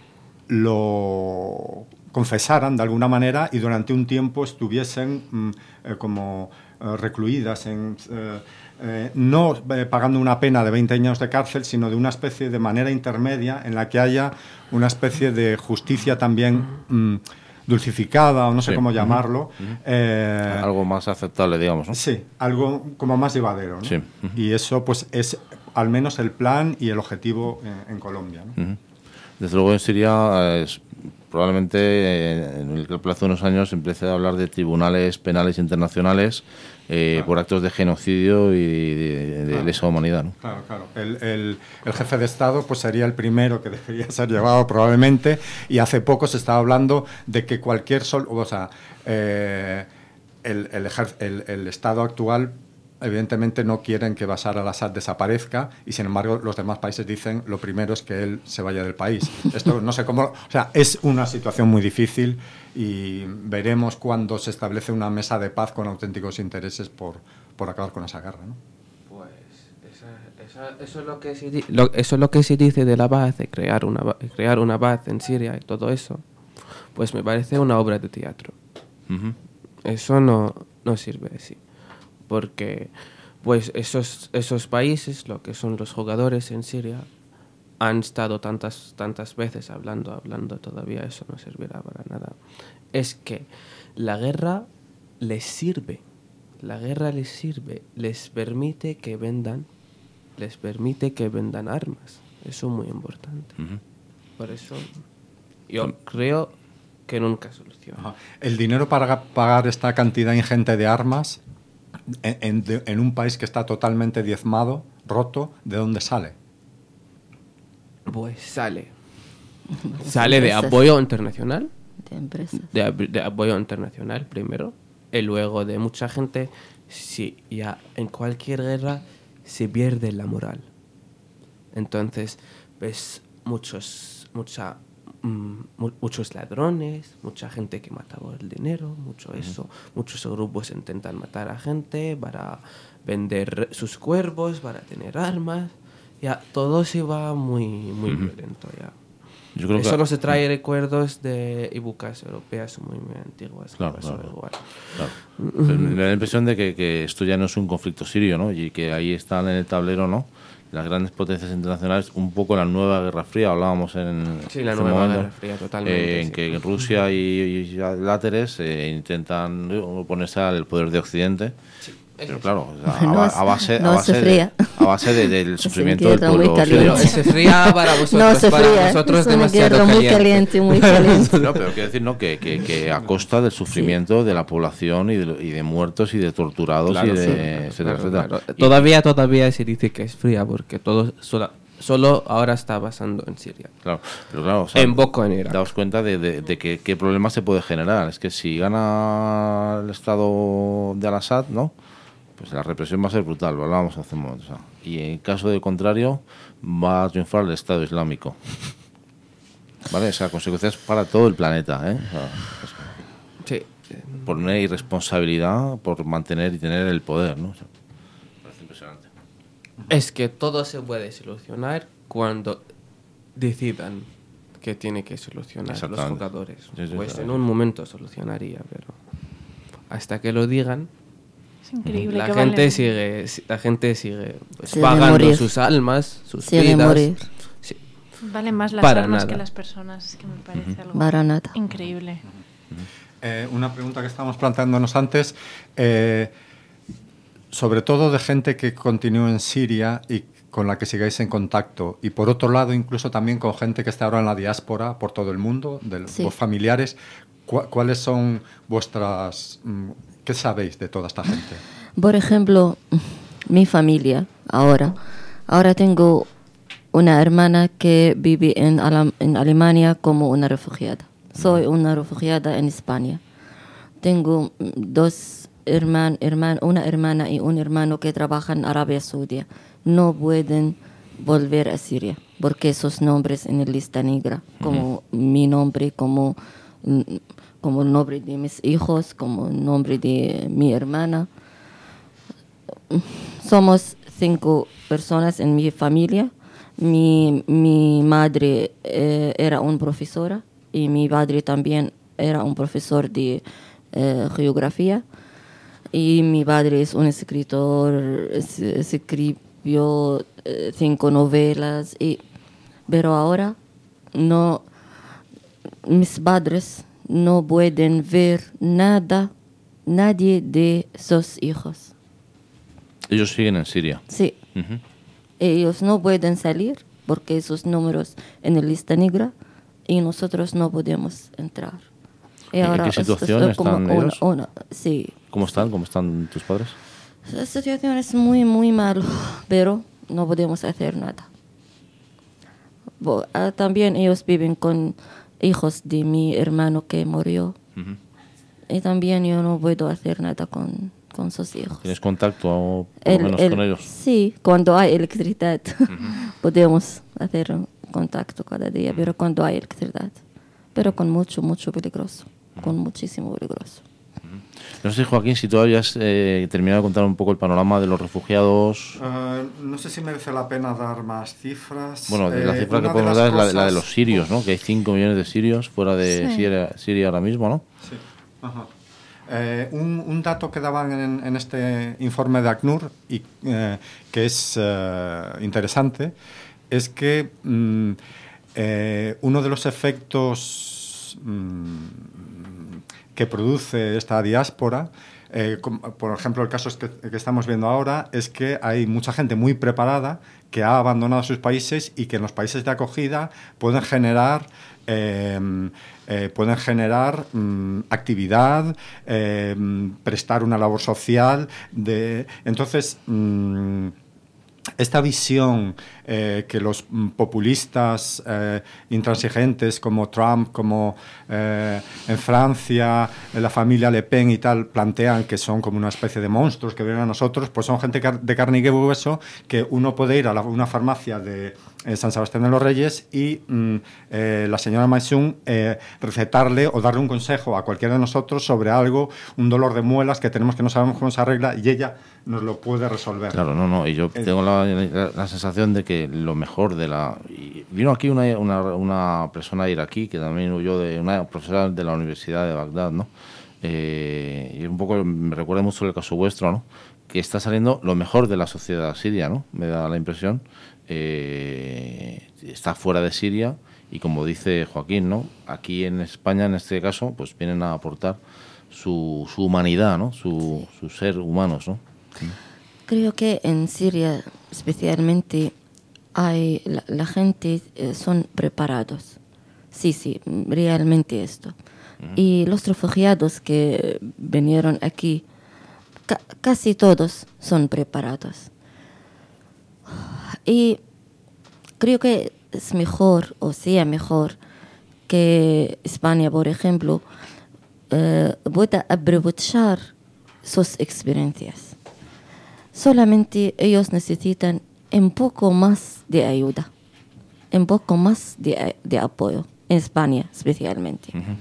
lo confesaran de alguna manera y durante un tiempo estuviesen mm, eh, como eh, recluidas, en, eh, eh, no eh, pagando una pena de veinte años de cárcel, sino de una especie de manera intermedia en la que haya una especie de justicia también mm, dulcificada, o no sé sí. cómo llamarlo. Uh-huh. Eh, algo más aceptable, digamos, ¿no? Sí, algo como más llevadero, ¿no? Sí. Uh-huh. Y eso pues es al menos el plan y el objetivo en, en Colombia, ¿no? Uh-huh. Desde luego en Siria es, probablemente eh, en el plazo de unos años empiece a hablar de tribunales penales internacionales eh, claro. por actos de genocidio y de, de, de claro. lesa humanidad, ¿no? Claro, claro. El, el, el jefe de Estado pues sería el primero que debería ser llevado probablemente, y hace poco se estaba hablando de que cualquier... Sol, o sea, eh, el, el, ejer, el, el Estado actual evidentemente no quieren que Bashar al-Assad desaparezca y sin embargo los demás países dicen lo primero es que él se vaya del país. Esto no sé cómo, o sea, es una situación muy difícil y veremos cuando se establece una mesa de paz con auténticos intereses por, por acabar con esa guerra, ¿no? Pues esa, esa, eso es lo que se lo, eso es lo que se dice de la paz, de crear una crear una paz en Siria y todo eso. Pues me parece una obra de teatro. Uh-huh. Eso no no sirve así. Porque pues esos esos países, lo que son los jugadores en Siria, han estado tantas tantas veces hablando, hablando, todavía eso no servirá para nada. Es que la guerra les sirve, la guerra les sirve, les permite que vendan, les permite que vendan armas. Eso es muy importante. Uh-huh. Por eso yo creo que nunca soluciona. El dinero para pagar esta cantidad ingente de armas En, en, de, en un país que está totalmente diezmado, roto, ¿de dónde sale? Pues sale. Sale de apoyo internacional. De empresas. De, de apoyo internacional primero. Y luego de mucha gente. Sí, ya en cualquier guerra se pierde la moral. Entonces, ves muchos, mucha, mm, muchos ladrones, mucha gente que mata por el dinero, mucho eso. Uh-huh. Muchos grupos intentan matar a gente para vender sus cuerpos, para tener armas. Ya, todo se va muy, muy uh-huh. violento ya. Yo creo eso que... no se trae recuerdos de épocas europeas muy, muy antiguas. Claro, claro, igual. Claro. Uh-huh. Me da la impresión de que, que esto ya no es un conflicto sirio, ¿no? Y que ahí están en el tablero, ¿no? Las grandes potencias internacionales, un poco la nueva Guerra Fría, hablábamos en sí, la nueva momento, Guerra Fría, totalmente. Eh, en sí. que Rusia y, y láteres eh, intentan oponerse al poder de Occidente. Sí. Pero claro, a, a, a base, no a base se fría. De, a base de, del Es sufrimiento una del guerra muy pueblo caliente. sirio. Se fría para vosotros, No, se para fría. nosotros Es una demasiado guerra muy caliente. caliente, muy caliente. No, pero quiero decir, ¿no? Que, que, que a costa del sufrimiento de la población y de, y de muertos y de torturados Claro, y de sí, etcétera, claro, etcétera. claro. Y- Todavía, todavía se dice que es fría porque todo solo, solo ahora está pasando en Siria. Claro, pero claro, o sea, En Boko, en Irak. daos cuenta de, de, de que qué problema se puede generar. Es que si gana el estado de Al-Assad, ¿no? Pues la represión va a ser brutal, lo hablábamos hace un momento. O sea, y en caso de contrario, va a triunfar el Estado Islámico. ¿Vale? O sea, consecuencias para todo el planeta, ¿eh? O sea, es- Sí. por una irresponsabilidad, por mantener y tener el poder, ¿no? O sea, parece impresionante. Es que todo se puede solucionar cuando decidan que tiene que solucionar los Exactamente. jugadores. Sí, sí, Pues sí. en un momento solucionaría, pero hasta que lo digan, Es increíble. la que gente vale- sigue, la gente sigue pues, Sigue pagando morir. sus almas, sus Sigue vidas. morir. Sí. Valen más las Para armas nada. que las personas. Es que me parece algo Para nada. increíble. Eh, una pregunta que estábamos planteándonos antes, eh, sobre todo de gente que continúa en Siria y con la que sigáis en contacto, y por otro lado incluso también con gente que está ahora en la diáspora por todo el mundo, de los Sí. familiares, ¿cu- ¿cuáles son vuestras... mm, qué sabéis de toda esta gente? Por ejemplo, mi familia, ahora. Ahora tengo una hermana que vive en, Alam- en Alemania como una refugiada. Soy una refugiada en España. Tengo mm, dos herman, herman, una hermana y un hermano que trabajan en Arabia Saudí. No pueden volver a Siria porque sus nombres en la lista negra, como mi nombre, como, mm, como el nombre de mis hijos, como el nombre de mi hermana. Somos cinco personas en mi familia. Mi, mi madre eh, era una profesora y mi padre también era un profesor de eh, geografía. Y mi padre es un escritor, es- escribió eh, cinco novelas. Y, pero ahora no, mis padres no pueden ver nada, nadie de sus hijos. Ellos siguen en Siria. Sí. Ujú. Ellos no pueden salir porque sus números en la lista negra y nosotros no podemos entrar. Y ¿En qué es- situación es como están una- ellos? una- sí, ¿Cómo están? ¿Cómo están tus padres? la situación es muy, muy mal, pero no podemos hacer nada. Bo- ah, también ellos viven con hijos de mi hermano que murió Ujú. y también yo no puedo hacer nada con, con sus hijos. ¿Tienes contacto por lo El- menos el- con ellos? Sí, cuando hay electricidad podemos hacer un contacto cada día, pero cuando hay electricidad. Pero con mucho, mucho peligroso, con muchísimo peligroso. No sé, Joaquín, si tú habías eh, terminado de contar un poco el panorama de los refugiados. Eh, no sé si merece la pena dar más cifras. Bueno, de la Eh, cifra una que de podemos las dar es la, de- la de cosas- los sirios, ¿no? Que hay cinco millones de sirios fuera de Sí. Siria, Siria ahora mismo, ¿no? Sí. Ajá. Eh, un, un dato que daban en, en este informe de ACNUR y eh, que es eh, interesante es que mm, eh, uno de los efectos mm, que produce esta diáspora, eh, com- por ejemplo, el caso es que, que estamos viendo ahora, es que hay mucha gente muy preparada que ha abandonado sus países y que en los países de acogida pueden generar eh, eh, pueden generar mm, actividad, eh, prestar una labor social. De, entonces, mm, esta visión eh, que los mm, populistas eh, intransigentes como Trump, como eh, en Francia, eh, la familia Le Pen y tal, plantean que son como una especie de monstruos que vienen a nosotros, pues son gente car- de carne y hueso que uno puede ir a la- una farmacia de eh, San Sebastián de los Reyes y mm, eh, la señora Maisún eh, recetarle o darle un consejo a cualquiera de nosotros sobre algo, un dolor de muelas que tenemos que no sabemos cómo se arregla y ella nos lo puede resolver. Claro, no, no. Y yo tengo la, la- la sensación de que lo mejor de la... y vino aquí una, una, una persona iraquí que también huyó de una profesora de la Universidad de Bagdad, ¿no? Eh, y un poco me recuerda mucho el caso vuestro, ¿no? Que está saliendo lo mejor de la sociedad siria, ¿no? Me da la impresión. Eh, está fuera de Siria y como dice Joaquín, ¿no? Aquí en España, en este caso, pues vienen a aportar su, su humanidad, ¿no? Su, su ser humanos, ¿no? Creo que en Siria especialmente, hay la, la gente eh, son preparados. Sí, sí, realmente esto. Y los refugiados que vinieron aquí, ca- casi todos son preparados. Y creo que es mejor, o sea mejor, que España, por ejemplo, eh, pueda aprovechar sus experiencias. Solamente ellos necesitan un poco más de ayuda, un poco más de, de apoyo, en España especialmente. Uh-huh.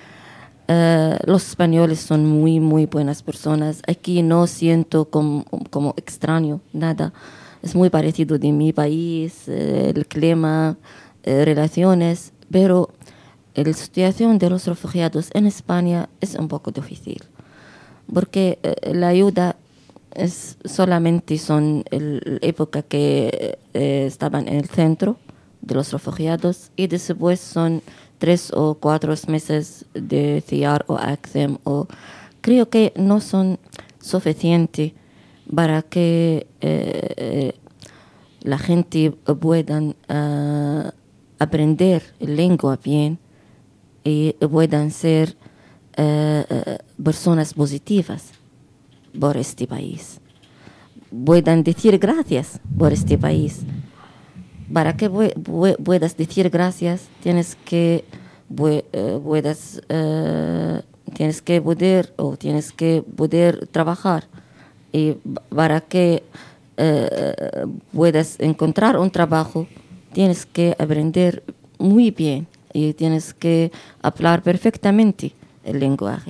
Uh, los españoles son muy, muy buenas personas. Aquí no siento como, como extraño nada. Es muy parecido de mi país, eh, el clima, eh, relaciones, pero la situación de los refugiados en España es un poco difícil, porque eh, la ayuda es solamente son la época que eh, estaban en el centro de los refugiados y después son tres o cuatro meses de C I A R o A C C E M, o creo que no son suficientes para que eh, la gente pueda uh, aprender lengua bien y puedan ser uh, uh, personas positivas por este país. Puedan decir gracias por este país. Para que puedas decir gracias, tienes que uh, puedas, uh, tienes que poder o tienes que poder trabajar, y para que uh, puedas encontrar un trabajo tienes que aprender muy bien y tienes que hablar perfectamente el lenguaje.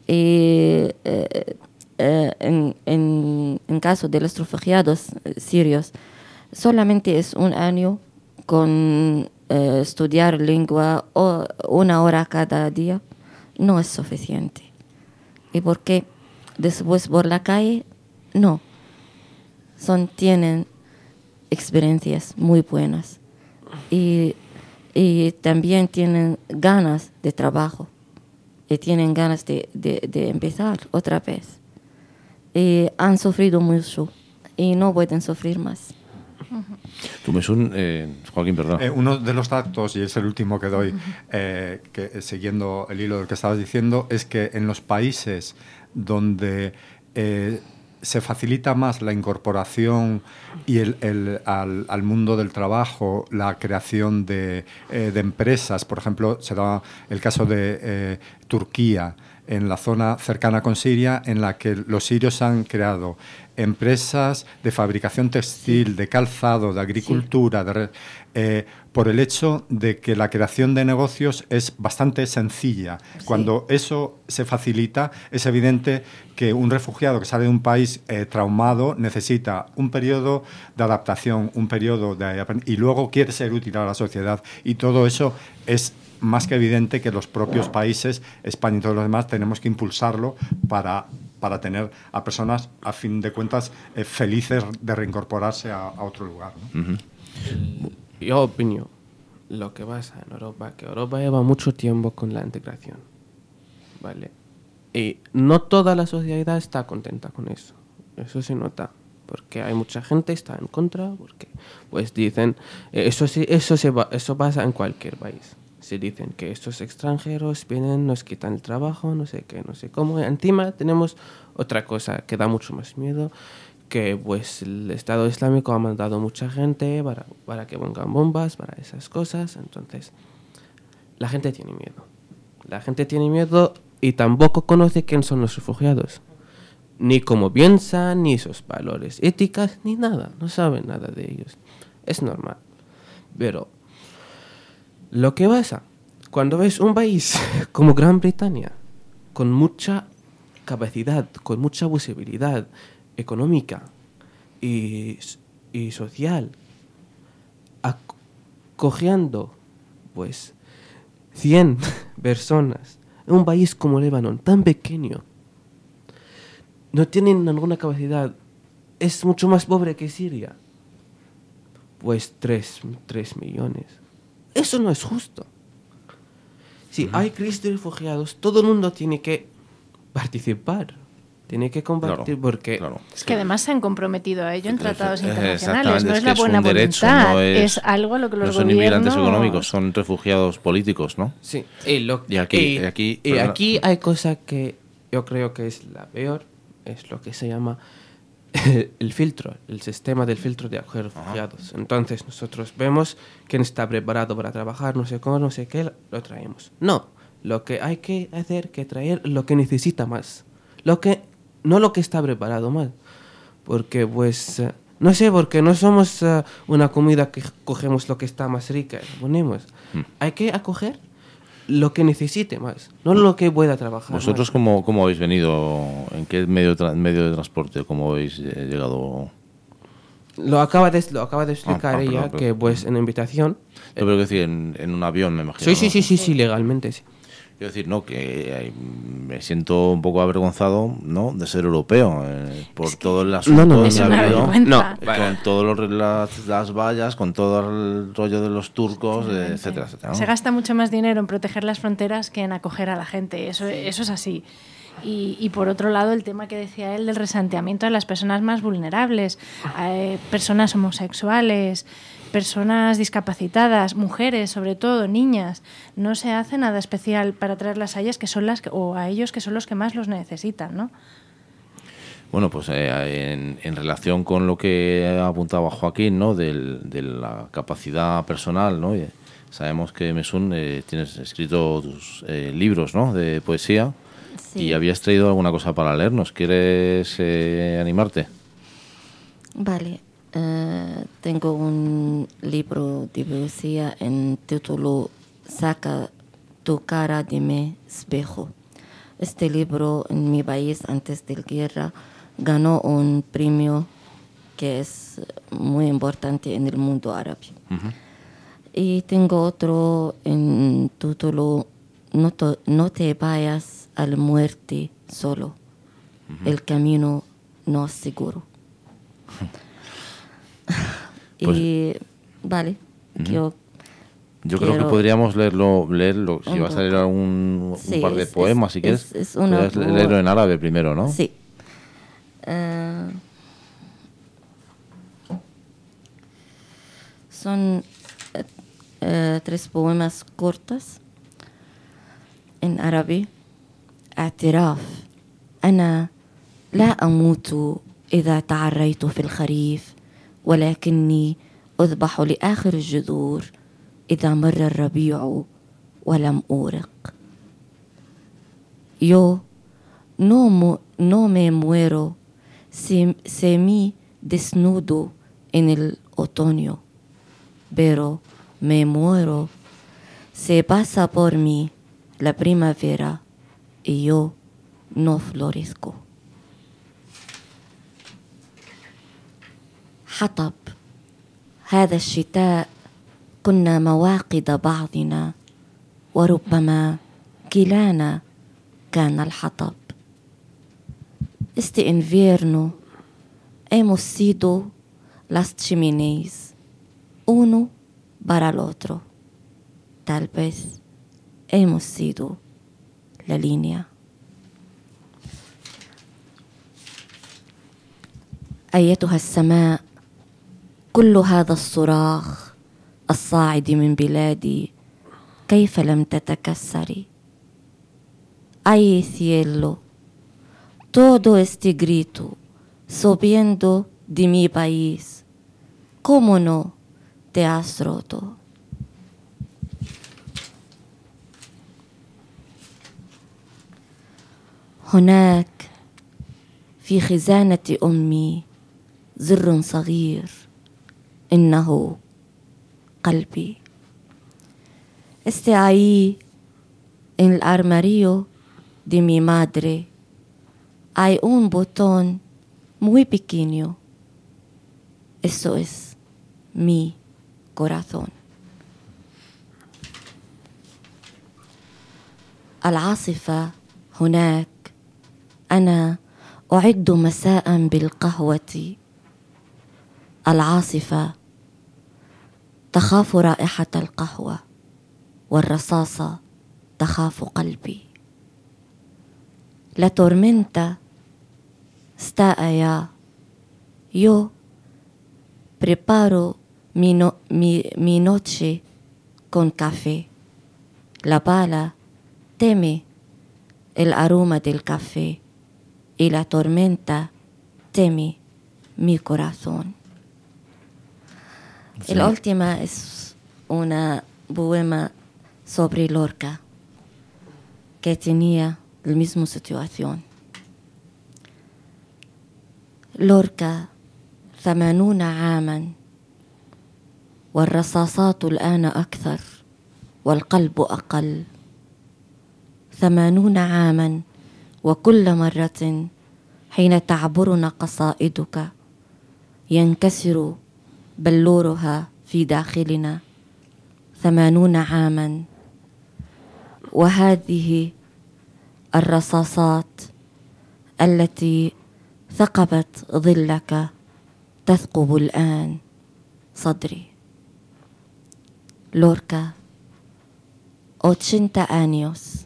Y uh, uh, en, en, en caso de los refugiados sirios, solamente es un año con uh, estudiar lengua o una hora cada día, no es suficiente. ¿Y por qué? Después por la calle, no. Son, tienen experiencias muy buenas y, y también tienen ganas de trabajo y tienen ganas de, de, de empezar otra vez. Y han sufrido mucho y no pueden sufrir más. Tú me son, eh, Joaquín, perdón. Eh, uno de los datos, y es el último que doy, eh, que, eh, siguiendo el hilo del que estabas diciendo, es que en los países donde eh, se facilita más la incorporación y el, el, al, al mundo del trabajo, la creación de, eh, de empresas, por ejemplo, se da el caso de eh, Turquía, en la zona cercana con Siria, en la que los sirios han creado empresas de fabricación textil, de calzado, de agricultura, sí. de, eh, por el hecho de que la creación de negocios es bastante sencilla. Sí. Cuando eso se facilita, es evidente que un refugiado que sale de un país eh, traumado necesita un periodo de adaptación, un periodo de y luego quiere ser útil a la sociedad, y todo eso es más que evidente que los propios países, España y todos los demás, tenemos que impulsarlo para, para tener a personas, a fin de cuentas, eh, felices de reincorporarse a, a otro lugar, ¿no? Uh-huh. Yo opino lo que pasa en Europa, que Europa lleva mucho tiempo con la integración, ¿vale? Y no toda la sociedad está contenta con eso. Eso se nota, porque hay mucha gente que está en contra, porque pues dicen, eh, eso, sí, eso, se va, eso pasa en cualquier país. Se dicen que estos extranjeros vienen, nos quitan el trabajo, no sé qué, no sé cómo. Y encima tenemos otra cosa que da mucho más miedo, que pues el Estado Islámico ha mandado mucha gente para, para que pongan bombas, para esas cosas. Entonces, la gente tiene miedo. La gente tiene miedo y tampoco conoce quién son los refugiados. Ni cómo piensan, ni sus valores éticas, ni nada. No saben nada de ellos. Es normal. Pero lo que pasa, cuando ves un país como Gran Bretaña, con mucha capacidad, con mucha posibilidad económica y, y social, acogiendo pues cien personas en un país como Líbano, tan pequeño, no tienen ninguna capacidad, es mucho más pobre que Siria, pues tres, tres millones. Eso no es justo. Si uh-huh. hay crisis de refugiados, todo el mundo tiene que participar. Tiene que compartir Claro, porque claro. Es que además se han comprometido a ello en tratados Eh, internacionales. exactamente, No es es que la es un buena derecho, voluntad, no es- es algo a lo que los No son gobiernos... inmigrantes económicos, son refugiados políticos, ¿no? sí. Y, lo- Y aquí- y- y aquí- y perdona. aquí hay cosa que yo creo que es la peor, es lo que se llama el filtro, el sistema del filtro de acoger refugiados. Entonces nosotros vemos quién está preparado para trabajar, no sé cómo, no sé qué, lo traemos. No, lo que hay que hacer es que traer lo que necesita más, lo que no lo que está preparado mal, porque pues eh, no sé, porque no somos eh, una comida que cogemos lo que está más rica y lo ponemos. Mm. Hay que acoger lo que necesite más, no lo que pueda trabajar. ¿Vosotros más. cómo, cómo habéis venido? ¿En qué medio de, tra- medio de transporte? ¿Cómo habéis eh, llegado? Lo acaba de, lo acaba de explicar ah, ella, perdón, perdón. que pues en invitación... Yo creo que decir, en, en un avión, me imagino. Sí, sí, ¿no? sí, sí, sí, legalmente sí. Quiero decir, no, que eh, me siento un poco avergonzado, ¿no?, de ser europeo, eh, por todo el asunto no, no, que es ha una habido, vergüenza. No, con todas las, las vallas, con todo el rollo de los turcos, eh, etcétera, etcétera, ¿no? Se gasta mucho más dinero en proteger las fronteras que en acoger a la gente. Eso, eso es así. Y, y por otro lado, el tema que decía él del resanteamiento de las personas más vulnerables, eh, personas homosexuales, personas discapacitadas, mujeres, sobre todo, niñas. No se hace nada especial para traerlas a ellas, que son las que, o a ellos que son los que más los necesitan, ¿no? Bueno, pues eh, en, en relación con lo que apuntaba Joaquín, ¿no?, del, de la capacidad personal, ¿no? Y sabemos que, Mesun, eh, tienes escrito tus eh, libros, ¿no?, de poesía. Sí. Y habías traído alguna cosa para leernos. ¿Quieres eh, animarte? Vale. Eh, tengo un libro de poesía en título Saca tu cara de mi espejo. Este libro en mi país antes de la guerra ganó un premio que es muy importante en el mundo árabe. Uh-huh. Y tengo otro en título No, to- no te vayas a la muerte solo. Uh-huh. El camino no es seguro. Pues, y vale, uh-huh. yo Yo creo que quiero- podríamos leerlo, leerlo. Si Un vas a leer poco. algún un Sí, par de es- poemas, es- si quieres, es- es una podrías po- leerlo en árabe primero, ¿no? sí. Eh, son eh, eh, tres poemas cortos en árabe. اعتراف أنا لا أموت إذا تعريت في الخريف ولكني أذبح لآخر الجذور إذا مر الربيع ولم أورق. Yo no, mu- no me muero si, semi desnudo en el otoño, pero me muero si pasa por mí la primavera y yo no florezco. حطب هذا الشتاء كنا مواقد بعضنا وربما كلانا كان الحطب. Este invierno hemos sido las chimeneas, uno para el otro. Tal vez hemos sido la línea. أيتها السماء كل هذا الصراخ الصاعد من بلادي كيف لم تتكسري؟ Ay cielo, todo este grito subiendo de mi país, ¿cómo no te has roto? هناك في خزانة أمي زر صغير إنه قلبي. Este ahí en el armario de mi madre hay un botón muy pequeño. Eso es mi corazón. العاصفة هناك أنا أعد مساء بالقهوة. العاصفة تخاف رائحة القهوة والرصاصة تخاف قلبي. La tormenta está allá. Yo preparo mi, no- mi, mi noche con café. La bala teme el aroma del café y la tormenta teme mi corazón. Sí. La última es una poema sobre Lorca, que tenía la misma situación. لوركا ثمانون عاما والرصاصات الآن أكثر والقلب أقل. ثمانون عاما وكل مرة حين تعبرنا قصائدك ينكسر بلورها في داخلنا. ثمانون عاما وهذه الرصاصات التي ثقبت ظلك تثقب الآن صدري. Lorca, ochenta años.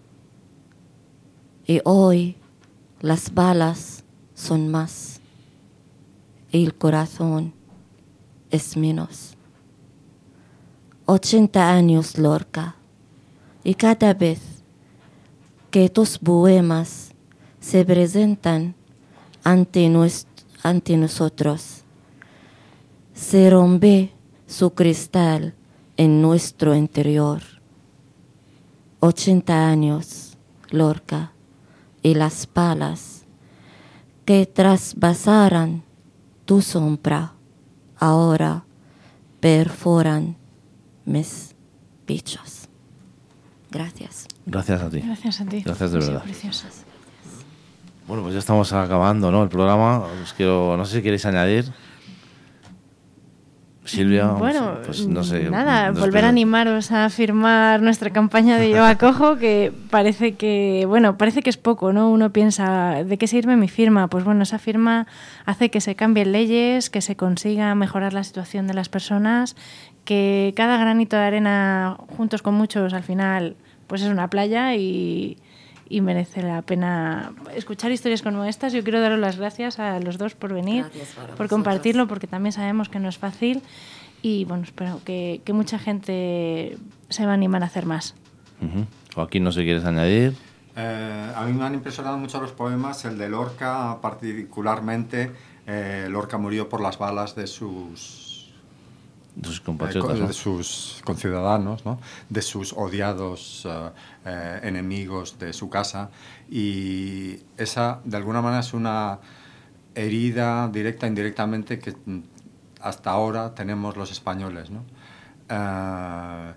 Y hoy las balas son más y el corazón es menos. Ochenta años, Lorca, y cada vez que tus poemas se presentan ante, nuest- ante nosotros, se rompe su cristal en nuestro interior. Ochenta años, Lorca, y las balas que traspasaran tu sombra ahora perforan mis pechos. Gracias. Gracias a ti. Gracias a ti. Gracias de Ha sido verdad. precioso. Bueno, pues ya estamos acabando, ¿no? El programa. Os quiero, no sé si queréis añadir. Silvia, Bueno, pues no sé. nada, nos volver a presen- animaros a firmar nuestra campaña de Yo Acojo, que parece que, bueno, parece que es poco, ¿no? Uno piensa, ¿de qué sirve mi firma? Pues bueno, esa firma hace que se cambien leyes, que se consiga mejorar la situación de las personas, que cada granito de arena, juntos con muchos, al final, pues es una playa y, y merece la pena escuchar historias como estas. Yo quiero daros las gracias a los dos por venir, Gracias para por vosotros. compartirlo, porque también sabemos que no es fácil. Y bueno, espero que, que mucha gente se va a animar a hacer más. Ujú. Joaquín, no sé si quieres añadir. Eh, a mí me han impresionado mucho los poemas, el de Lorca particularmente. eh, Lorca murió por las balas de sus Tus eh, compatriotas, co- ¿no? de sus conciudadanos, ¿no? De sus odiados eh, eh, enemigos de su casa, y esa de alguna manera es una herida directa e indirectamente que mm, hasta ahora tenemos los españoles, ¿no? Eh,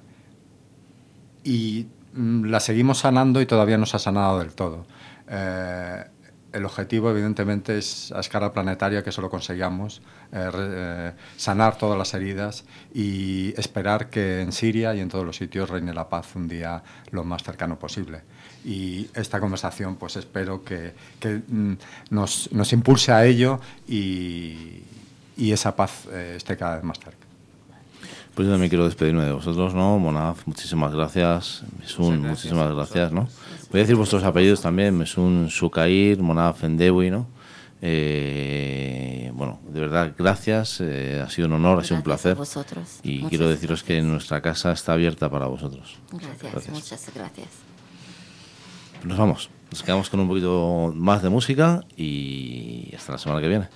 y mm, la seguimos sanando y todavía no se ha sanado del todo. Eh, el objetivo, evidentemente, es a escala planetaria que eso lo consigamos, eh, re- eh, sanar todas las heridas y esperar que en Siria y en todos los sitios reine la paz un día lo más cercano posible. Y esta conversación, pues espero que, que mm, nos, nos impulse a ello y, y esa paz eh, esté cada vez más cerca. Pues yo también quiero despedirme de vosotros, ¿no? Monaf, muchísimas gracias. Mesun, gracias muchísimas a gracias, ¿no? Voy a decir vuestros apellidos también. Mesun Sukair, Monaf Endewi, ¿no? Eh, bueno, de verdad, gracias. Eh, ha sido un honor, ha sido un Gracias placer. a vosotros. Y Muchas quiero deciros que gracias. nuestra casa está abierta para vosotros. Gracias, Gracias. muchas gracias. Nos vamos. Nos quedamos con un poquito más de música y hasta la semana que viene.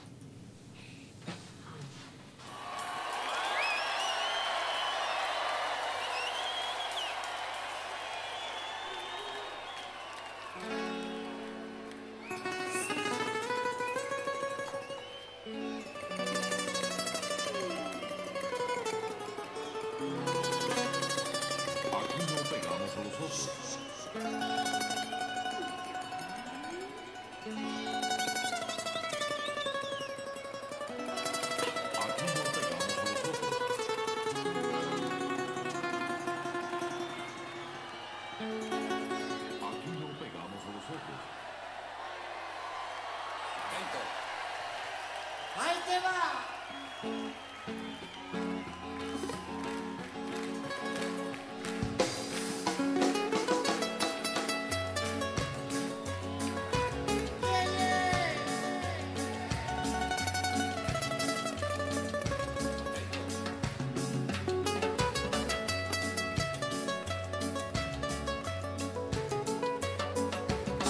¡Ahí te va!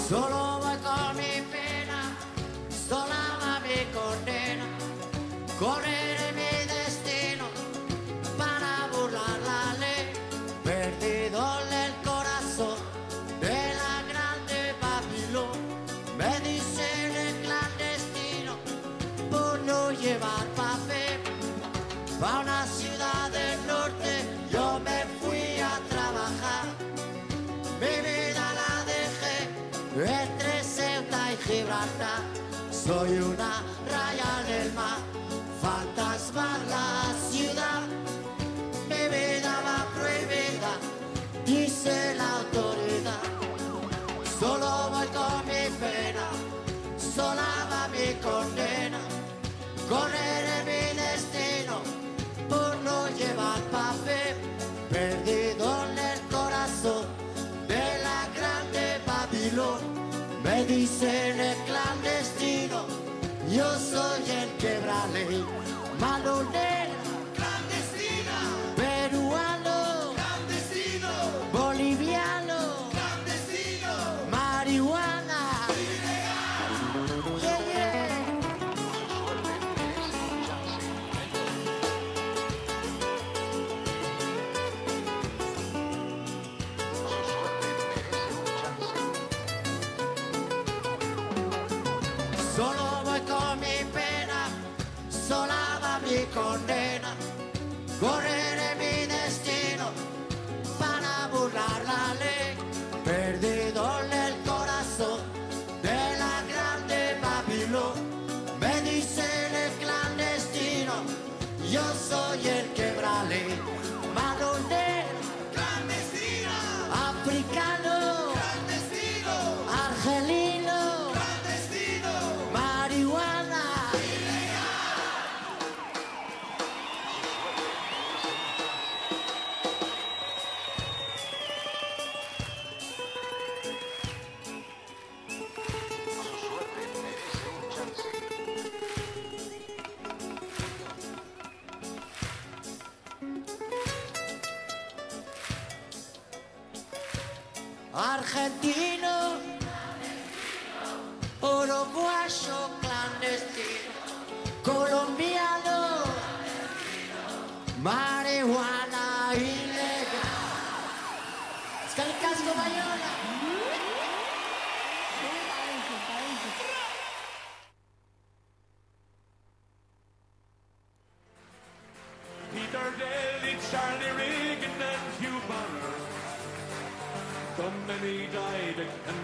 Solo voy con mi pena, sola va mi condena. Correré mi destino para burlar la ley. Perdido el corazón de la grande Babilón. Me dicen el clandestino por no llevar papel. Pa' una ciudad del norte yo me fui a trabajar. Mi vida la dejé entre Ceuta y Gibraltar. Soy una raya en el mar, fantasma en la ciudad. Mi vida va prohibida, dice la autoridad. Solo voy con mi pena, sola va mi condena. Correré mi destino por no llevar papel. Perdido en el corazón de la grande Babilón. Me dicen el clandestino, yo soy el quebrale. Malonero, clandestina. Peruano, clandestino. Boliviano, clandestino. Marihuana, ilegal. Yeah, yeah. Solo voy con mi pena, sola va mi condena. Correré mi destino para burlar la ley. Perdido en el corazón de la grande Babilón. Me dicen el clandestino, yo soy el quebrale. Malonero, clandestino. Africano, clandestino. Argelino, clandestino. Marihuana, argentino, uruguayo clandestino, colombiano, marihuana ilegal. Es que el casco Bayona. Peter Daly, Charlie Reagan and Hugh Bonner. So many died and